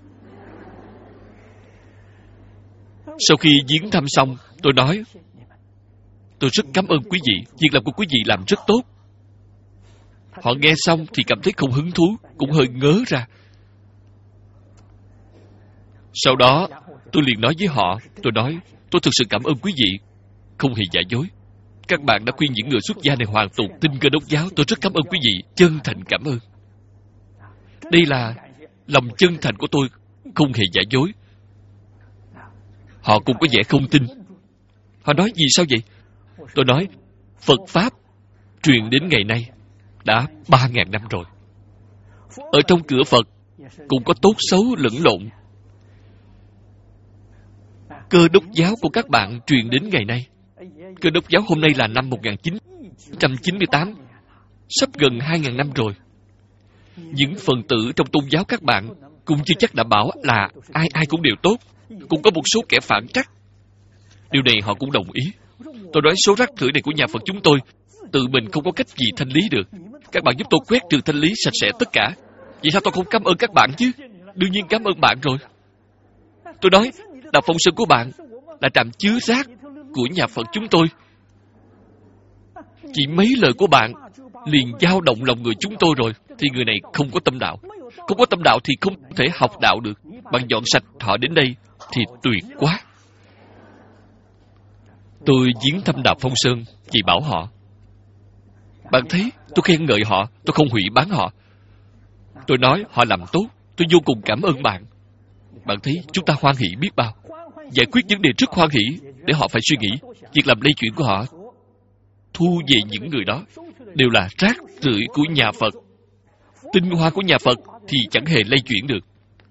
Sau khi viếng thăm xong, tôi nói, tôi rất cảm ơn quý vị, việc làm của quý vị làm rất tốt. Họ nghe xong thì cảm thấy không hứng thú, cũng hơi ngớ ra. Sau đó, tôi liền nói với họ, tôi nói, tôi thực sự cảm ơn quý vị, không hề giả dối. Các bạn đã khuyên những người xuất gia này hoàn tục tin Cơ Đốc giáo, tôi rất cảm ơn quý vị, chân thành cảm ơn. Đây là lòng chân thành của tôi, không hề giả dối. Họ cũng có vẻ không tin. Họ nói gì sao vậy? Tôi nói, Phật Pháp truyền đến ngày nay đã ba ngàn năm rồi. Ở trong cửa Phật cũng có tốt xấu lẫn lộn. Cơ Đốc giáo của các bạn truyền đến ngày nay. Cơ Đốc giáo hôm nay là năm một nghìn chín trăm chín mươi tám, sắp gần hai ngàn năm rồi. Những phần tử trong tôn giáo các bạn cũng chưa chắc đã bảo là ai ai cũng đều tốt. Cũng có một số kẻ phản trắc. Điều này họ cũng đồng ý. Tôi nói số rác rưởi này của nhà Phật chúng tôi tự mình không có cách gì thanh lý được. Các bạn giúp tôi quét trừ thanh lý sạch sẽ tất cả. Vì sao tôi không cảm ơn các bạn chứ? Đương nhiên cảm ơn bạn rồi. Tôi nói, Đạo Phong Sơn của bạn là trạm chứa rác của nhà Phật chúng tôi. Chỉ mấy lời của bạn liền dao động lòng người chúng tôi rồi. Thì người này không có tâm đạo. Không có tâm đạo thì không thể học đạo được. Bạn dọn sạch họ đến đây thì tuyệt quá. Tôi viếng thăm Đạo Phong Sơn, chỉ bảo họ, bạn thấy tôi khen ngợi họ, tôi không hủy bán họ. Tôi nói họ làm tốt, tôi vô cùng cảm ơn bạn. Bạn thấy chúng ta hoan hỷ biết bao. Giải quyết vấn đề rất hoan hỷ, để họ phải suy nghĩ. Việc làm lây chuyển của họ thu về những người đó đều là rác rưởi của nhà Phật. Tinh hoa của nhà Phật thì chẳng hề lây chuyển được.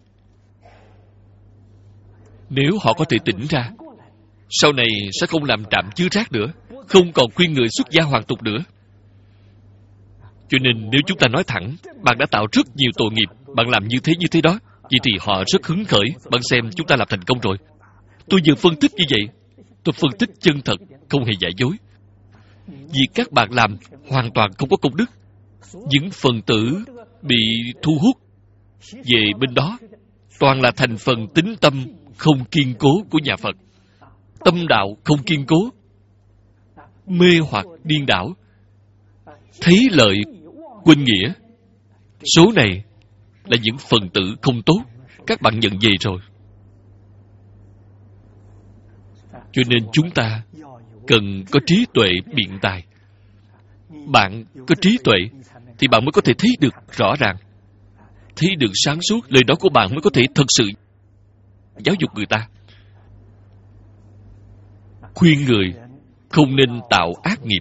Nếu họ có thể tỉnh ra, sau này sẽ không làm trạm chứa rác nữa, không còn khuyên người xuất gia hoàn tục nữa. Cho nên nếu chúng ta nói thẳng, bạn đã tạo rất nhiều tội nghiệp, bạn làm như thế như thế đó, vậy thì họ rất hứng khởi. Bạn xem chúng ta làm thành công rồi. Tôi vừa phân tích như vậy, tôi phân tích chân thật, không hề giả dối. Việc các bạn làm hoàn toàn không có công đức. Những phần tử bị thu hút về bên đó toàn là thành phần tín tâm không kiên cố của nhà Phật. Tâm đạo không kiên cố, mê hoặc điên đảo, thấy lợi quên nghĩa. Số này là những phần tử không tốt. Các bạn nhận về rồi. Cho nên chúng ta cần có trí tuệ biện tài. Bạn có trí tuệ thì bạn mới có thể thấy được rõ ràng, thấy được sáng suốt. Lời nói của bạn mới có thể thật sự giáo dục người ta. Khuyên người không nên tạo ác nghiệp.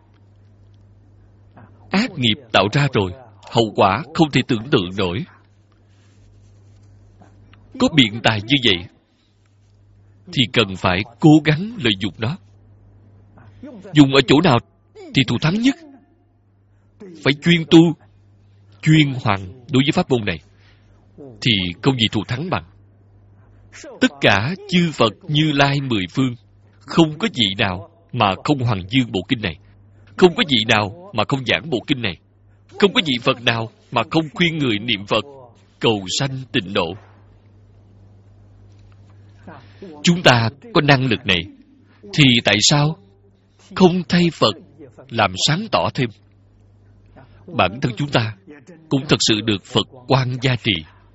Ác nghiệp tạo ra rồi, hậu quả không thể tưởng tượng nổi. Có biện tài như vậy thì cần phải cố gắng lợi dụng nó. Dùng ở chỗ nào thì thù thắng nhất? Phải chuyên tu, chuyên hoàng đối với pháp môn này, thì không gì thù thắng bằng. Tất cả chư Phật Như Lai mười phương, không có vị nào mà không hoàng dương bộ kinh này, không có vị nào mà không giảng bộ kinh này, không có vị Phật nào mà không khuyên người niệm Phật, cầu sanh tịnh độ. Chúng ta có năng lực này, thì tại sao không thay Phật làm sáng tỏ thêm? Bản thân chúng ta cũng thật sự được Phật quan gia trì.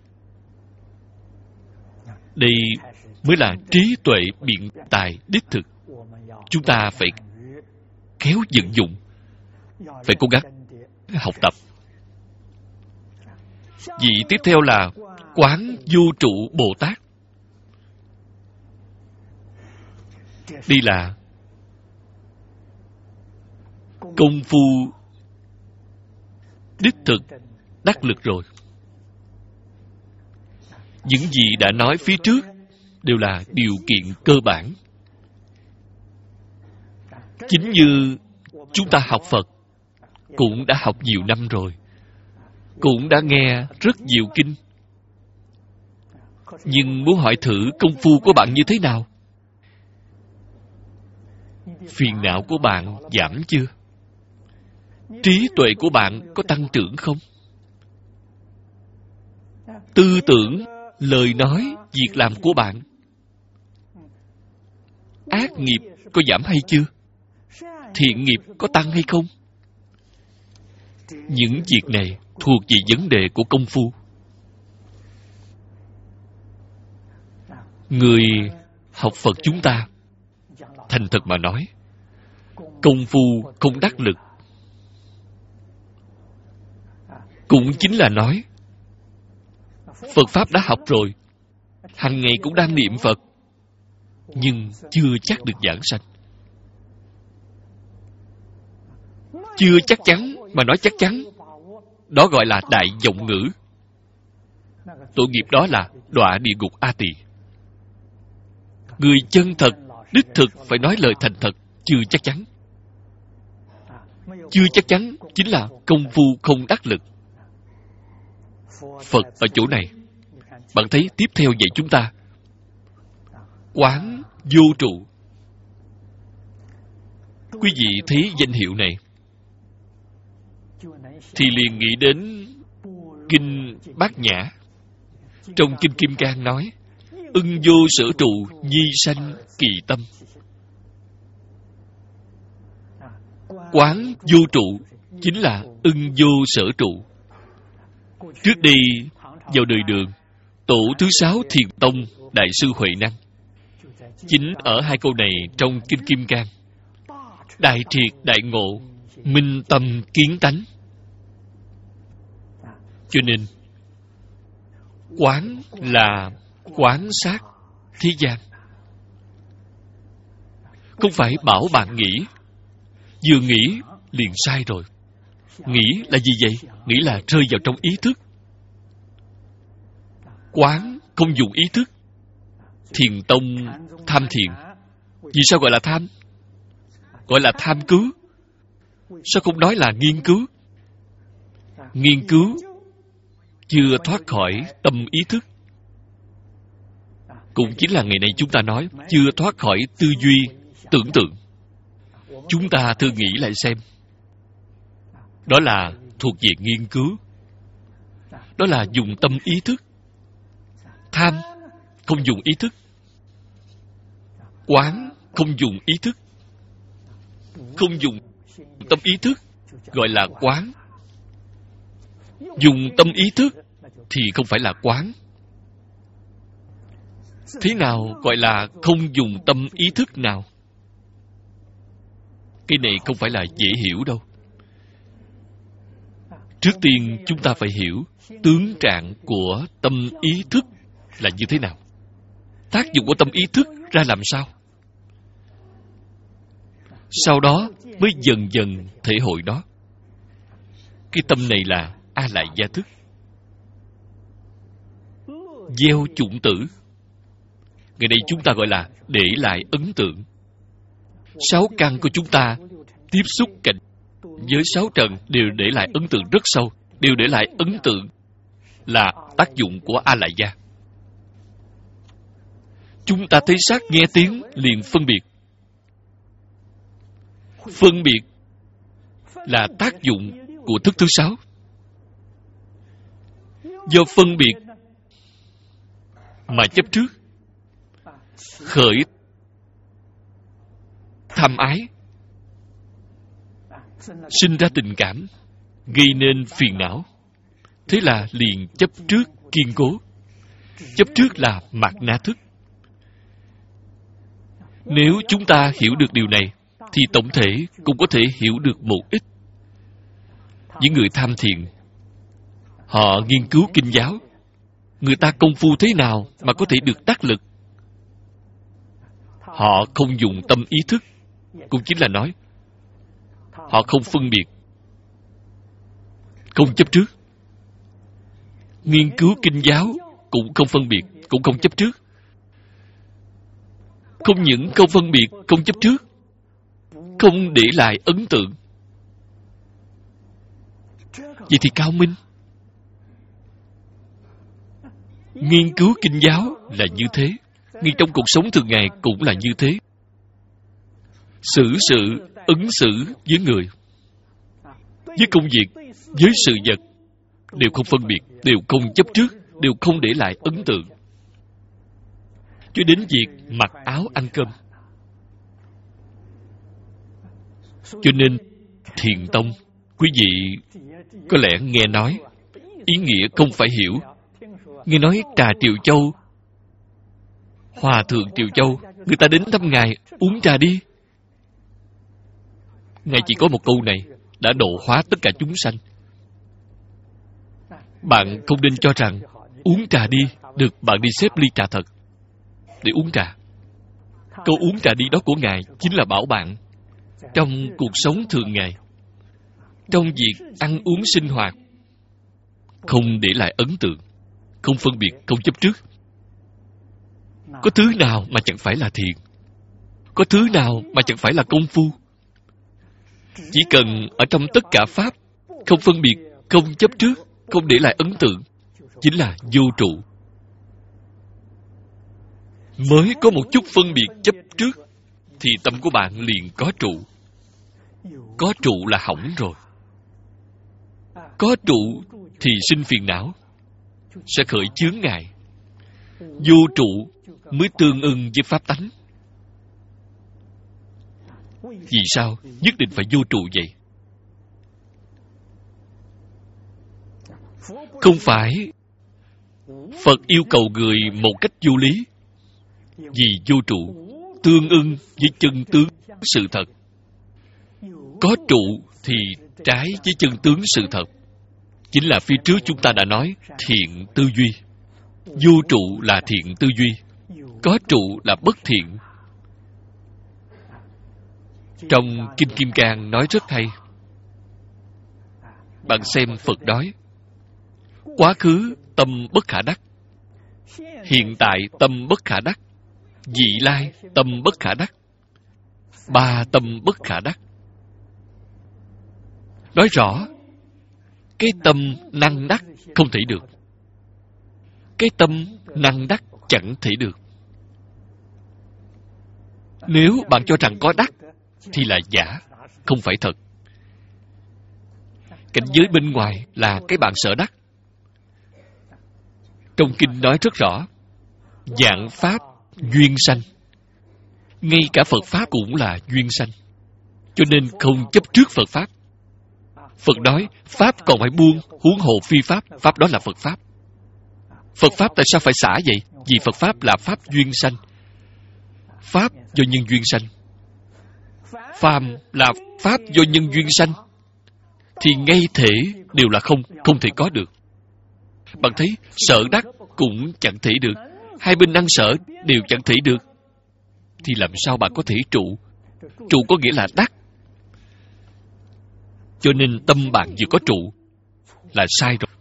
Đây mới là trí tuệ biện tài đích thực. Chúng ta phải khéo vận dụng, phải cố gắng học tập. Vị tiếp theo là Quán Vô Trụ Bồ Tát. Đây là công phu đích thực đắc lực rồi. Những gì đã nói phía trước đều là điều kiện cơ bản. Chính như chúng ta học Phật cũng đã học nhiều năm rồi, cũng đã nghe rất nhiều kinh, nhưng muốn hỏi thử công phu của bạn như thế nào? Phiền não của bạn giảm chưa? Trí tuệ của bạn có tăng trưởng không? Tư tưởng, lời nói, việc làm của bạn, ác nghiệp có giảm hay chưa? Thiện nghiệp có tăng hay không? Những việc này thuộc về vấn đề của công phu. Người học Phật chúng ta, thành thật mà nói, công phu không đắc lực. Cũng chính là nói, Phật Pháp đã học rồi, hàng ngày cũng đang niệm Phật, nhưng chưa chắc được giảng sanh. Chưa chắc chắn mà nói chắc chắn, đó gọi là đại vọng ngữ. Tội nghiệp đó là đọa địa ngục A Tỳ. Người chân thật, đích thực phải nói lời thành thật, chưa chắc chắn. Chưa chắc chắn chính là công phu không đắc lực. Phật ở chỗ này, bạn thấy tiếp theo dạy chúng ta quán vô trụ. Quý vị thấy danh hiệu này thì liền nghĩ đến kinh Bát Nhã. Trong kinh Kim Cang nói, ưng vô sở trụ, nhi sanh kỳ tâm. Quán vô trụ chính là ưng vô sở trụ. Trước đi vào đời Đường, tổ thứ sáu Thiền Tông Đại sư Huệ Năng chính ở hai câu này trong kinh Kim Cang: đại triệt đại ngộ, minh tâm kiến tánh. Cho nên quán là quán sát thế gian. Không phải bảo bạn nghĩ, vừa nghĩ liền sai rồi. Nghĩ là gì vậy? Nghĩ là rơi vào trong ý thức. Quán không dùng ý thức. Thiền tông tham thiền. Vì sao gọi là tham? Gọi là tham cứu. Sao không nói là nghiên cứu? Nghiên cứu chưa thoát khỏi tâm ý thức. Cũng chính là ngày nay chúng ta nói chưa thoát khỏi tư duy, tưởng tượng. Chúng ta thử nghĩ lại xem. Đó là thuộc về nghiên cứu. Đó là dùng tâm ý thức. Tham không dùng ý thức. Quán không dùng ý thức. Không dùng tâm ý thức gọi là quán. Dùng tâm ý thức thì không phải là quán. Thế nào gọi là không dùng tâm ý thức nào? Cái này không phải là dễ hiểu đâu. Trước tiên chúng ta phải hiểu tướng trạng của tâm ý thức là như thế nào. Tác dụng của tâm ý thức ra làm sao? Sau đó mới dần dần thể hội nó. Cái tâm này là A Lại Gia thức. Gieo chủng tử. Ngày nay chúng ta gọi là để lại ấn tượng. Sáu căn của chúng ta tiếp xúc cảnh với sáu trần đều để lại ấn tượng rất sâu. Đều để lại ấn tượng là tác dụng của A Lại Gia. Chúng ta thấy sắc nghe tiếng liền phân biệt. Phân biệt là tác dụng của thức thứ sáu. Do phân biệt mà chấp trước, khởi tham ái, sinh ra tình cảm, gây nên phiền não. Thế là liền chấp trước kiên cố. Chấp trước là mạt na thức. Nếu chúng ta hiểu được điều này thì tổng thể cũng có thể hiểu được một ít. Những người tham thiền, họ nghiên cứu kinh giáo, người ta công phu thế nào mà có thể được đắc lực? Họ không dùng tâm ý thức, cũng chính là nói họ không phân biệt, không chấp trước. Nghiên cứu kinh giáo cũng không phân biệt, cũng không chấp trước. Không những không phân biệt, không chấp trước, không để lại ấn tượng. Vậy thì cao minh. Nghiên cứu kinh giáo là như thế, ngay trong cuộc sống thường ngày cũng là như thế. Xử sự, ứng xử với người, với công việc, với sự vật, đều không phân biệt, đều không chấp trước, đều không để lại ấn tượng. Cho đến việc mặc áo ăn cơm. Cho nên Thiền tông, quý vị có lẽ nghe nói, ý nghĩa không phải hiểu. Nghe nói trà Triều Châu, Hòa thượng Triều Châu, người ta đến thăm Ngài, uống trà đi. Ngài chỉ có một câu này đã độ hóa tất cả chúng sanh. Bạn không nên cho rằng uống trà đi, được bạn đi xếp ly trà thật để uống trà. Câu uống trà đi đó của Ngài chính là bảo bạn trong cuộc sống thường ngày, trong việc ăn uống sinh hoạt, không để lại ấn tượng, không phân biệt, không chấp trước. Có thứ nào mà chẳng phải là thiền? Có thứ nào mà chẳng phải là công phu? Chỉ cần ở trong tất cả pháp, không phân biệt, không chấp trước, không để lại ấn tượng, chính là vô trụ. Mới có một chút phân biệt chấp trước, thì tâm của bạn liền có trụ. Có trụ là hỏng rồi. Có trụ thì sinh phiền não, sẽ khởi chướng ngại. Vô trụ mới tương ưng với pháp tánh. Vì sao nhất định phải vô trụ vậy? Không phải Phật yêu cầu người một cách vô lý, vì vô trụ tương ưng với chân tướng sự thật. Có trụ thì trái với chân tướng sự thật. Chính là phía trước chúng ta đã nói thiện tư duy. Vô trụ là thiện tư duy, có trụ là bất thiện. Trong Kinh Kim Cang nói rất hay. Bạn xem Phật nói, quá khứ tâm bất khả đắc, hiện tại tâm bất khả đắc, vị lai tâm bất khả đắc, ba tâm bất khả đắc. Nói rõ cái tâm năng đắc không thể được, cái tâm năng đắc chẳng thể được. Nếu bạn cho rằng có đắc thì là giả, không phải thật. Cảnh giới bên ngoài là cái bạn sợ đắc. Trong kinh nói rất rõ, vạn pháp duyên sanh. Ngay cả Phật Pháp cũng là duyên sanh. Cho nên không chấp trước Phật Pháp. Phật nói, Pháp còn phải buông, huống hồ phi Pháp. Pháp đó là Phật Pháp. Phật Pháp tại sao phải xả vậy? Vì Phật Pháp là Pháp duyên sanh. Pháp do nhân duyên sanh. Phàm là Pháp do nhân duyên sanh, thì ngay thể đều là không, không thể có được. Bạn thấy, sở đắc cũng chẳng thể được. Hai bên năng sở đều chẳng thể được. Thì làm sao bạn có thể trụ? Trụ có nghĩa là đắc. Cho nên tâm bạn vừa có trụ là sai rồi.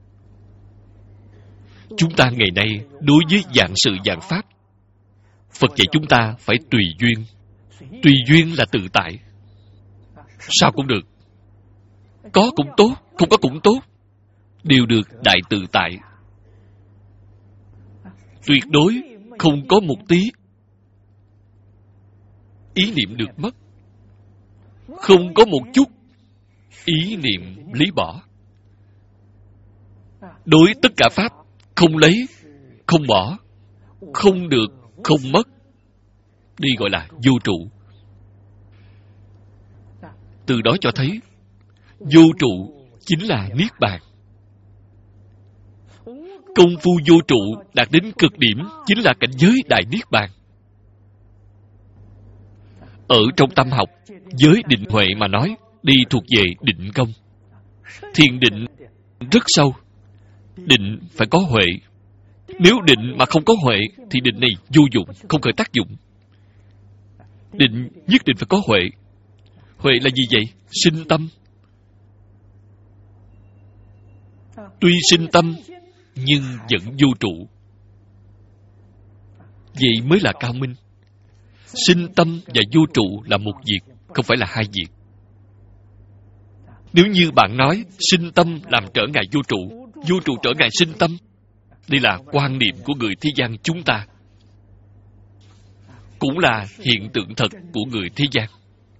Chúng ta ngày nay đối với vạn sự vạn pháp, Phật dạy chúng ta phải tùy duyên. Tùy duyên là tự tại. Sao cũng được. Có cũng tốt, không có cũng tốt. Đều được đại tự tại. Tuyệt đối không có một tí ý niệm được mất. Không có một chút ý niệm lý bỏ. Đối tất cả pháp, không lấy, không bỏ, không được, không mất. Đi gọi là vô trụ. Từ đó cho thấy vô trụ chính là niết bàn. Công phu vô trụ đạt đến cực điểm chính là cảnh giới đại niết bàn. Ở trong tâm học, giới định huệ mà nói, đi thuộc về định công. Thiền định rất sâu. Định phải có huệ. Nếu định mà không có huệ thì định này vô dụng, không khởi tác dụng. Định nhất định phải có huệ. Huệ là gì vậy? Sinh tâm. Tuy sinh tâm nhưng vẫn vô trụ. Vậy mới là cao minh. Sinh tâm và vũ trụ là một việc, không phải là hai việc. Nếu như bạn nói sinh tâm làm trở ngại vũ trụ, vũ trụ trở ngại sinh tâm, đây là quan niệm của người thế gian chúng ta, cũng là hiện tượng thật của người thế gian.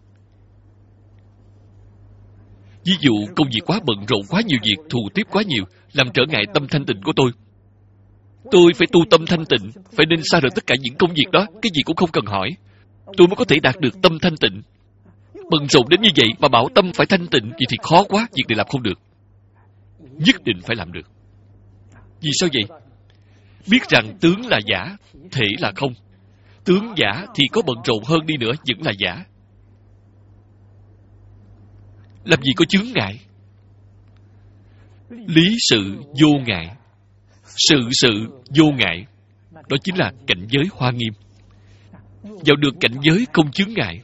Ví dụ công việc quá bận rộn, quá nhiều việc, thù tiếp quá nhiều, làm trở ngại tâm thanh tịnh của tôi. Tôi phải tu tâm thanh tịnh, phải nên xa rời tất cả những công việc đó, cái gì cũng không cần hỏi. Tôi mới có thể đạt được tâm thanh tịnh. Bận rộn đến như vậy mà bảo tâm phải thanh tịnh, vậy thì khó quá, việc này làm không được. Nhất định phải làm được. Vì sao vậy? Biết rằng tướng là giả, thể là không. Tướng giả thì có bận rộn hơn đi nữa vẫn là giả. Làm gì có chướng ngại? Lý sự vô ngại, sự sự vô ngại, đó chính là cảnh giới Hoa Nghiêm. Vào được cảnh giới không chướng ngại.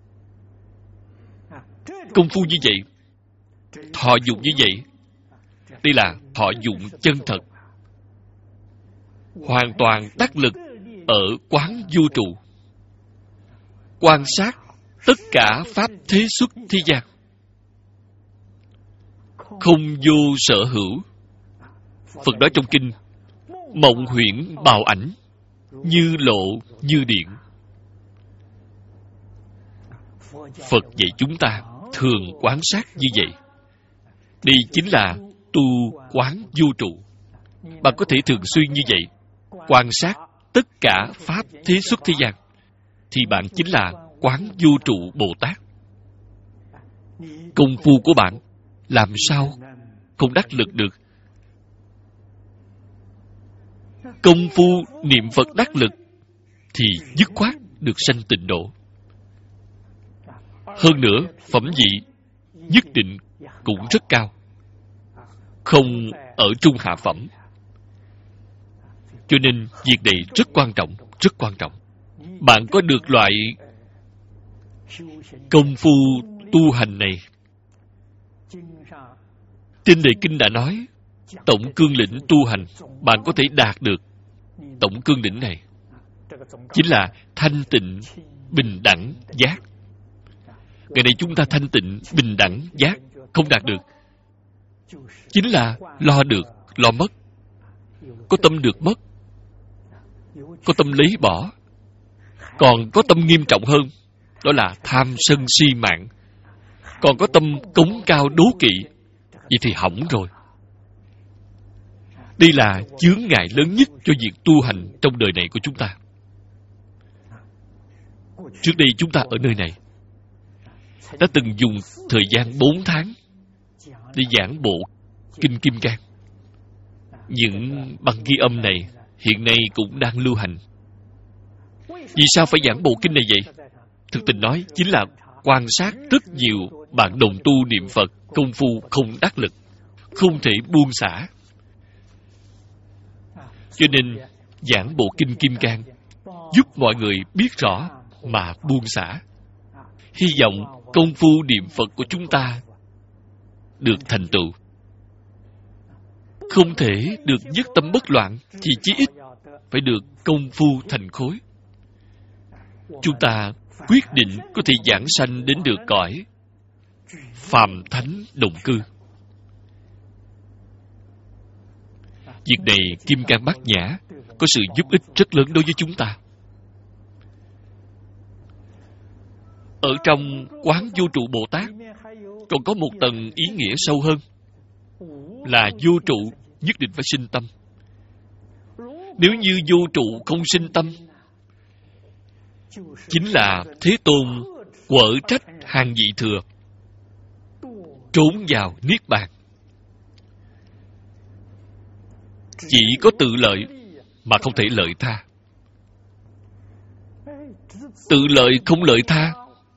Công phu như vậy, thọ dụng như vậy, đây là thọ dụng chân thật, hoàn toàn đắc lực ở quán vũ trụ, quan sát tất cả pháp thế xuất thế gian, không vô sở hữu. Phật nói trong kinh, mộng huyễn bào ảnh, như lộ như điện. Phật dạy chúng ta thường quán sát như vậy. Đây chính là tu quán vũ trụ. Bạn có thể thường xuyên như vậy, quan sát tất cả pháp thế xuất thế gian, thì bạn chính là quán vũ trụ Bồ Tát. Công phu của bạn làm sao không đắc lực được? Công phu niệm Phật đắc lực thì dứt khoát được sanh tịnh độ. Hơn nữa, phẩm vị nhất định cũng rất cao, không ở trung hạ phẩm. Cho nên việc này rất quan trọng, rất quan trọng. Bạn có được loại công phu tu hành này, trên đề kinh đã nói tổng cương lĩnh tu hành, bạn có thể đạt được tổng cương lĩnh này, chính là thanh tịnh bình đẳng giác. Ngày nay chúng ta thanh tịnh bình đẳng giác không đạt được, chính là lo được lo mất, có tâm được mất, có tâm lấy bỏ, còn có tâm nghiêm trọng hơn, đó là tham sân si mạng, còn có tâm cống cao đố kỵ, vậy thì hỏng rồi. Đây là chướng ngại lớn nhất cho việc tu hành trong đời này của chúng ta. Trước đây chúng ta ở nơi này đã từng dùng thời gian bốn tháng để giảng bộ Kinh Kim Cang. Những băng ghi âm này hiện nay cũng đang lưu hành. Vì sao phải giảng bộ kinh này vậy? Thực tình nói, chính là quan sát rất nhiều bạn đồng tu niệm Phật, công phu không đắc lực, không thể buông xả. Cho nên giảng bộ Kinh Kim Cang giúp mọi người biết rõ mà buông xả. Hy vọng công phu niệm Phật của chúng ta được thành tựu. Không thể được nhất tâm bất loạn thì chí ít phải được công phu thành khối. Chúng ta quyết định có thể giảng sanh đến được cõi phàm thánh đồng cư. Việc này Kim Cang Bát Nhã có sự giúp ích rất lớn đối với chúng ta. Ở trong quán vô trụ Bồ Tát còn có một tầng ý nghĩa sâu hơn, là vô trụ nhất định phải sinh tâm. Nếu như vô trụ không sinh tâm, chính là Thế Tôn quở trách hàng vị thừa, trốn vào niết bàn. Chỉ có tự lợi mà không thể lợi tha. Tự lợi không lợi tha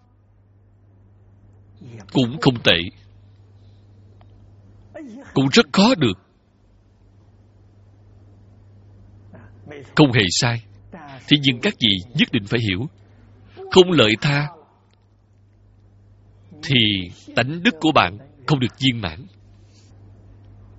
cũng không tệ, cũng rất khó được, không hề sai. Thế nhưng các vị nhất định phải hiểu, không lợi tha thì tánh đức của bạn không được viên mãn.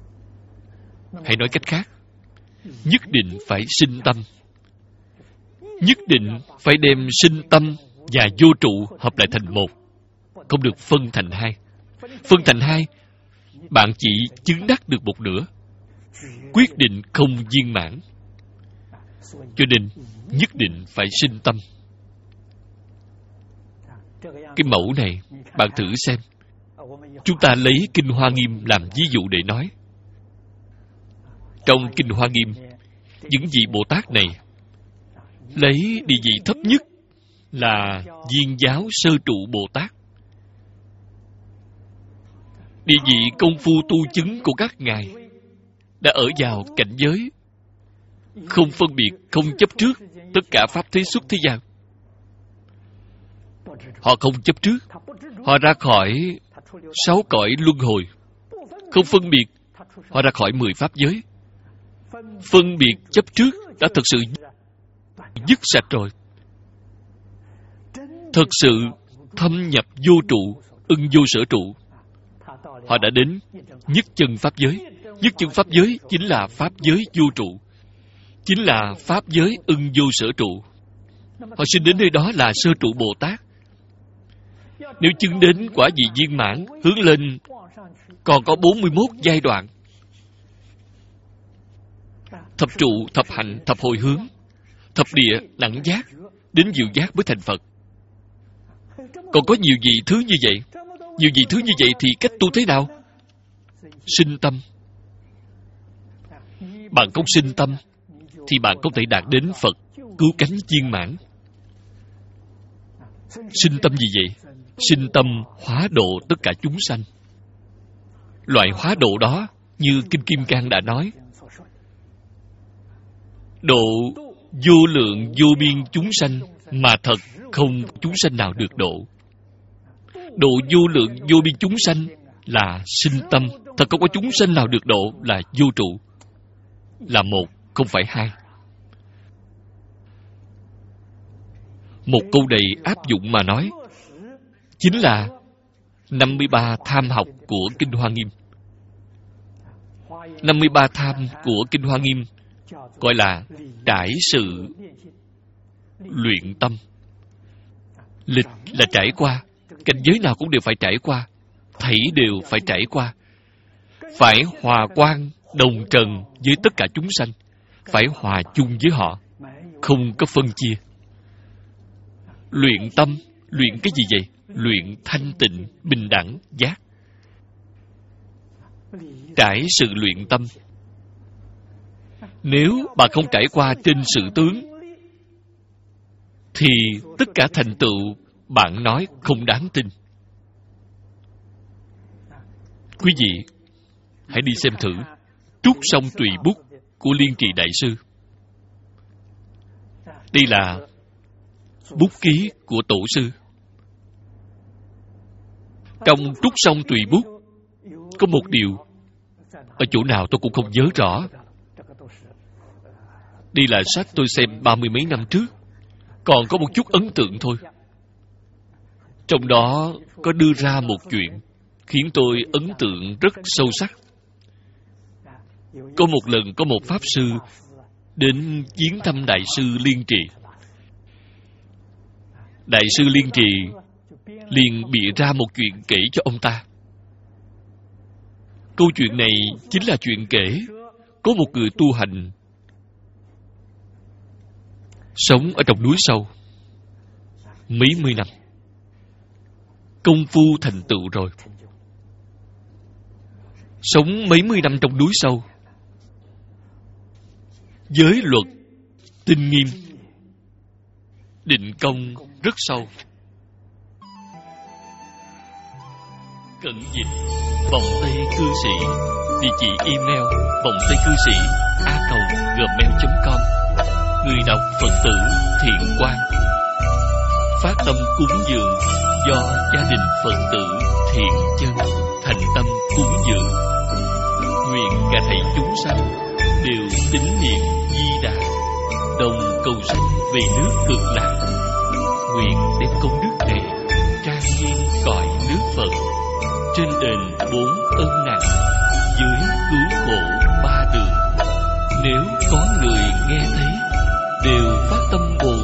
Hãy nói cách khác, nhất định phải sinh tâm. nhất định phải đem sinh tâm và vô trụ hợp lại thành một, không được phân thành hai. Phân thành hai, bạn chỉ chứng đắc được một nửa, quyết định không viên mãn. Cho nên nhất định phải sinh tâm. Cái mẫu này bạn thử xem. Chúng ta lấy Kinh Hoa Nghiêm làm ví dụ để nói. Trong Kinh Hoa Nghiêm, những vị Bồ Tát này lấy địa vị thấp nhất là Viên Giáo Sơ Trụ Bồ Tát. Địa vị công phu tu chứng của các ngài đã ở vào cảnh giới không phân biệt, không chấp trước tất cả pháp thế xuất thế gian. Họ không chấp trước, họ ra khỏi sáu cõi luân hồi. Không phân biệt, họ ra khỏi mười pháp giới. Phân biệt chấp trước đã thực sự dứt sạch rồi. Thật sự thâm nhập vô trụ, ưng vô sở trụ. Họ đã đến nhất chân pháp giới. Nhất chân pháp giới chính là pháp giới vô trụ, chính là pháp giới ưng vô sở trụ. Họ sinh đến nơi đó là sơ trụ Bồ Tát. Nếu chứng đến quả vị viên mãn, hướng lên còn có bốn mươi mốt giai đoạn. Thập trụ, thập hạnh, thập hồi hướng, thập địa, đẳng giác, đến diệu giác mới thành Phật. Còn có nhiều vị thứ như vậy. Nhiều vị thứ như vậy thì cách tu thế nào? Sinh tâm. Bạn không sinh tâm thì bạn không thể đạt đến Phật cứu cánh viên mãn. Sinh tâm gì vậy? Sinh tâm hóa độ tất cả chúng sanh. Loại hóa độ đó, như Kinh Kim Cang đã nói, độ vô lượng vô biên chúng sanh mà thật không chúng sanh nào được độ. Độ vô lượng vô biên chúng sanh là sinh tâm, thật không có chúng sanh nào được độ là vô trụ, là một, không phải hai. Một câu đầy áp dụng mà nói, chính là năm mươi ba tham học của Kinh Hoa Nghiêm. năm mươi ba tham của Kinh Hoa Nghiêm gọi là trải sự luyện tâm. Lịch là trải qua, cảnh giới nào cũng đều phải trải qua, thảy đều phải trải qua. Phải hòa quang đồng trần với tất cả chúng sanh, phải hòa chung với họ, không có phân chia. Luyện tâm, luyện cái gì vậy? Luyện thanh tịnh, bình đẳng, giác. Trải sự luyện tâm. Nếu bạn không trải qua trên sự tướng, thì tất cả thành tựu bạn nói không đáng tin. Quý vị, hãy đi xem thử Trúc Song Tùy Bút của Liên Trì Đại Sư. Đây là bút ký của Tổ sư. Trong Trúc Song Tùy Bút có một điều, ở chỗ nào tôi cũng không nhớ rõ. Đây là sách tôi xem ba mươi mấy năm trước, còn có một chút ấn tượng thôi. Trong đó có đưa ra một chuyện khiến tôi ấn tượng rất sâu sắc. Có một lần có một Pháp Sư đến viếng thăm Đại sư Liên Trì. Đại sư Liên Trì liền bịa ra một chuyện kể cho ông ta. Câu chuyện này chính là chuyện kể có một người tu hành sống ở trong núi sâu mấy mươi năm, công phu thành tựu rồi. Sống mấy mươi năm trong núi sâu, giới luật tinh nghiêm, định công rất sâu. Cận dịch vòng tay cư sĩ, địa chỉ email vòng tay cư sĩ a còng gmail chấm com. Người đọc Phật tử Thiện Quang. Phát tâm cúng dường do gia đình Phật tử Thiện Chân thành tâm cúng dường. Nguyện cả thảy chúng sanh đều tín niệm Di Đà, đồng cầu sanh về nước Cực Lạc. Nguyện đem công đức này trang nghiêm cõi nước Phật, trên đền bốn ân nặng, dưới cứu khổ ba đường. Nếu có người nghe thấy đều phát tâm Bồ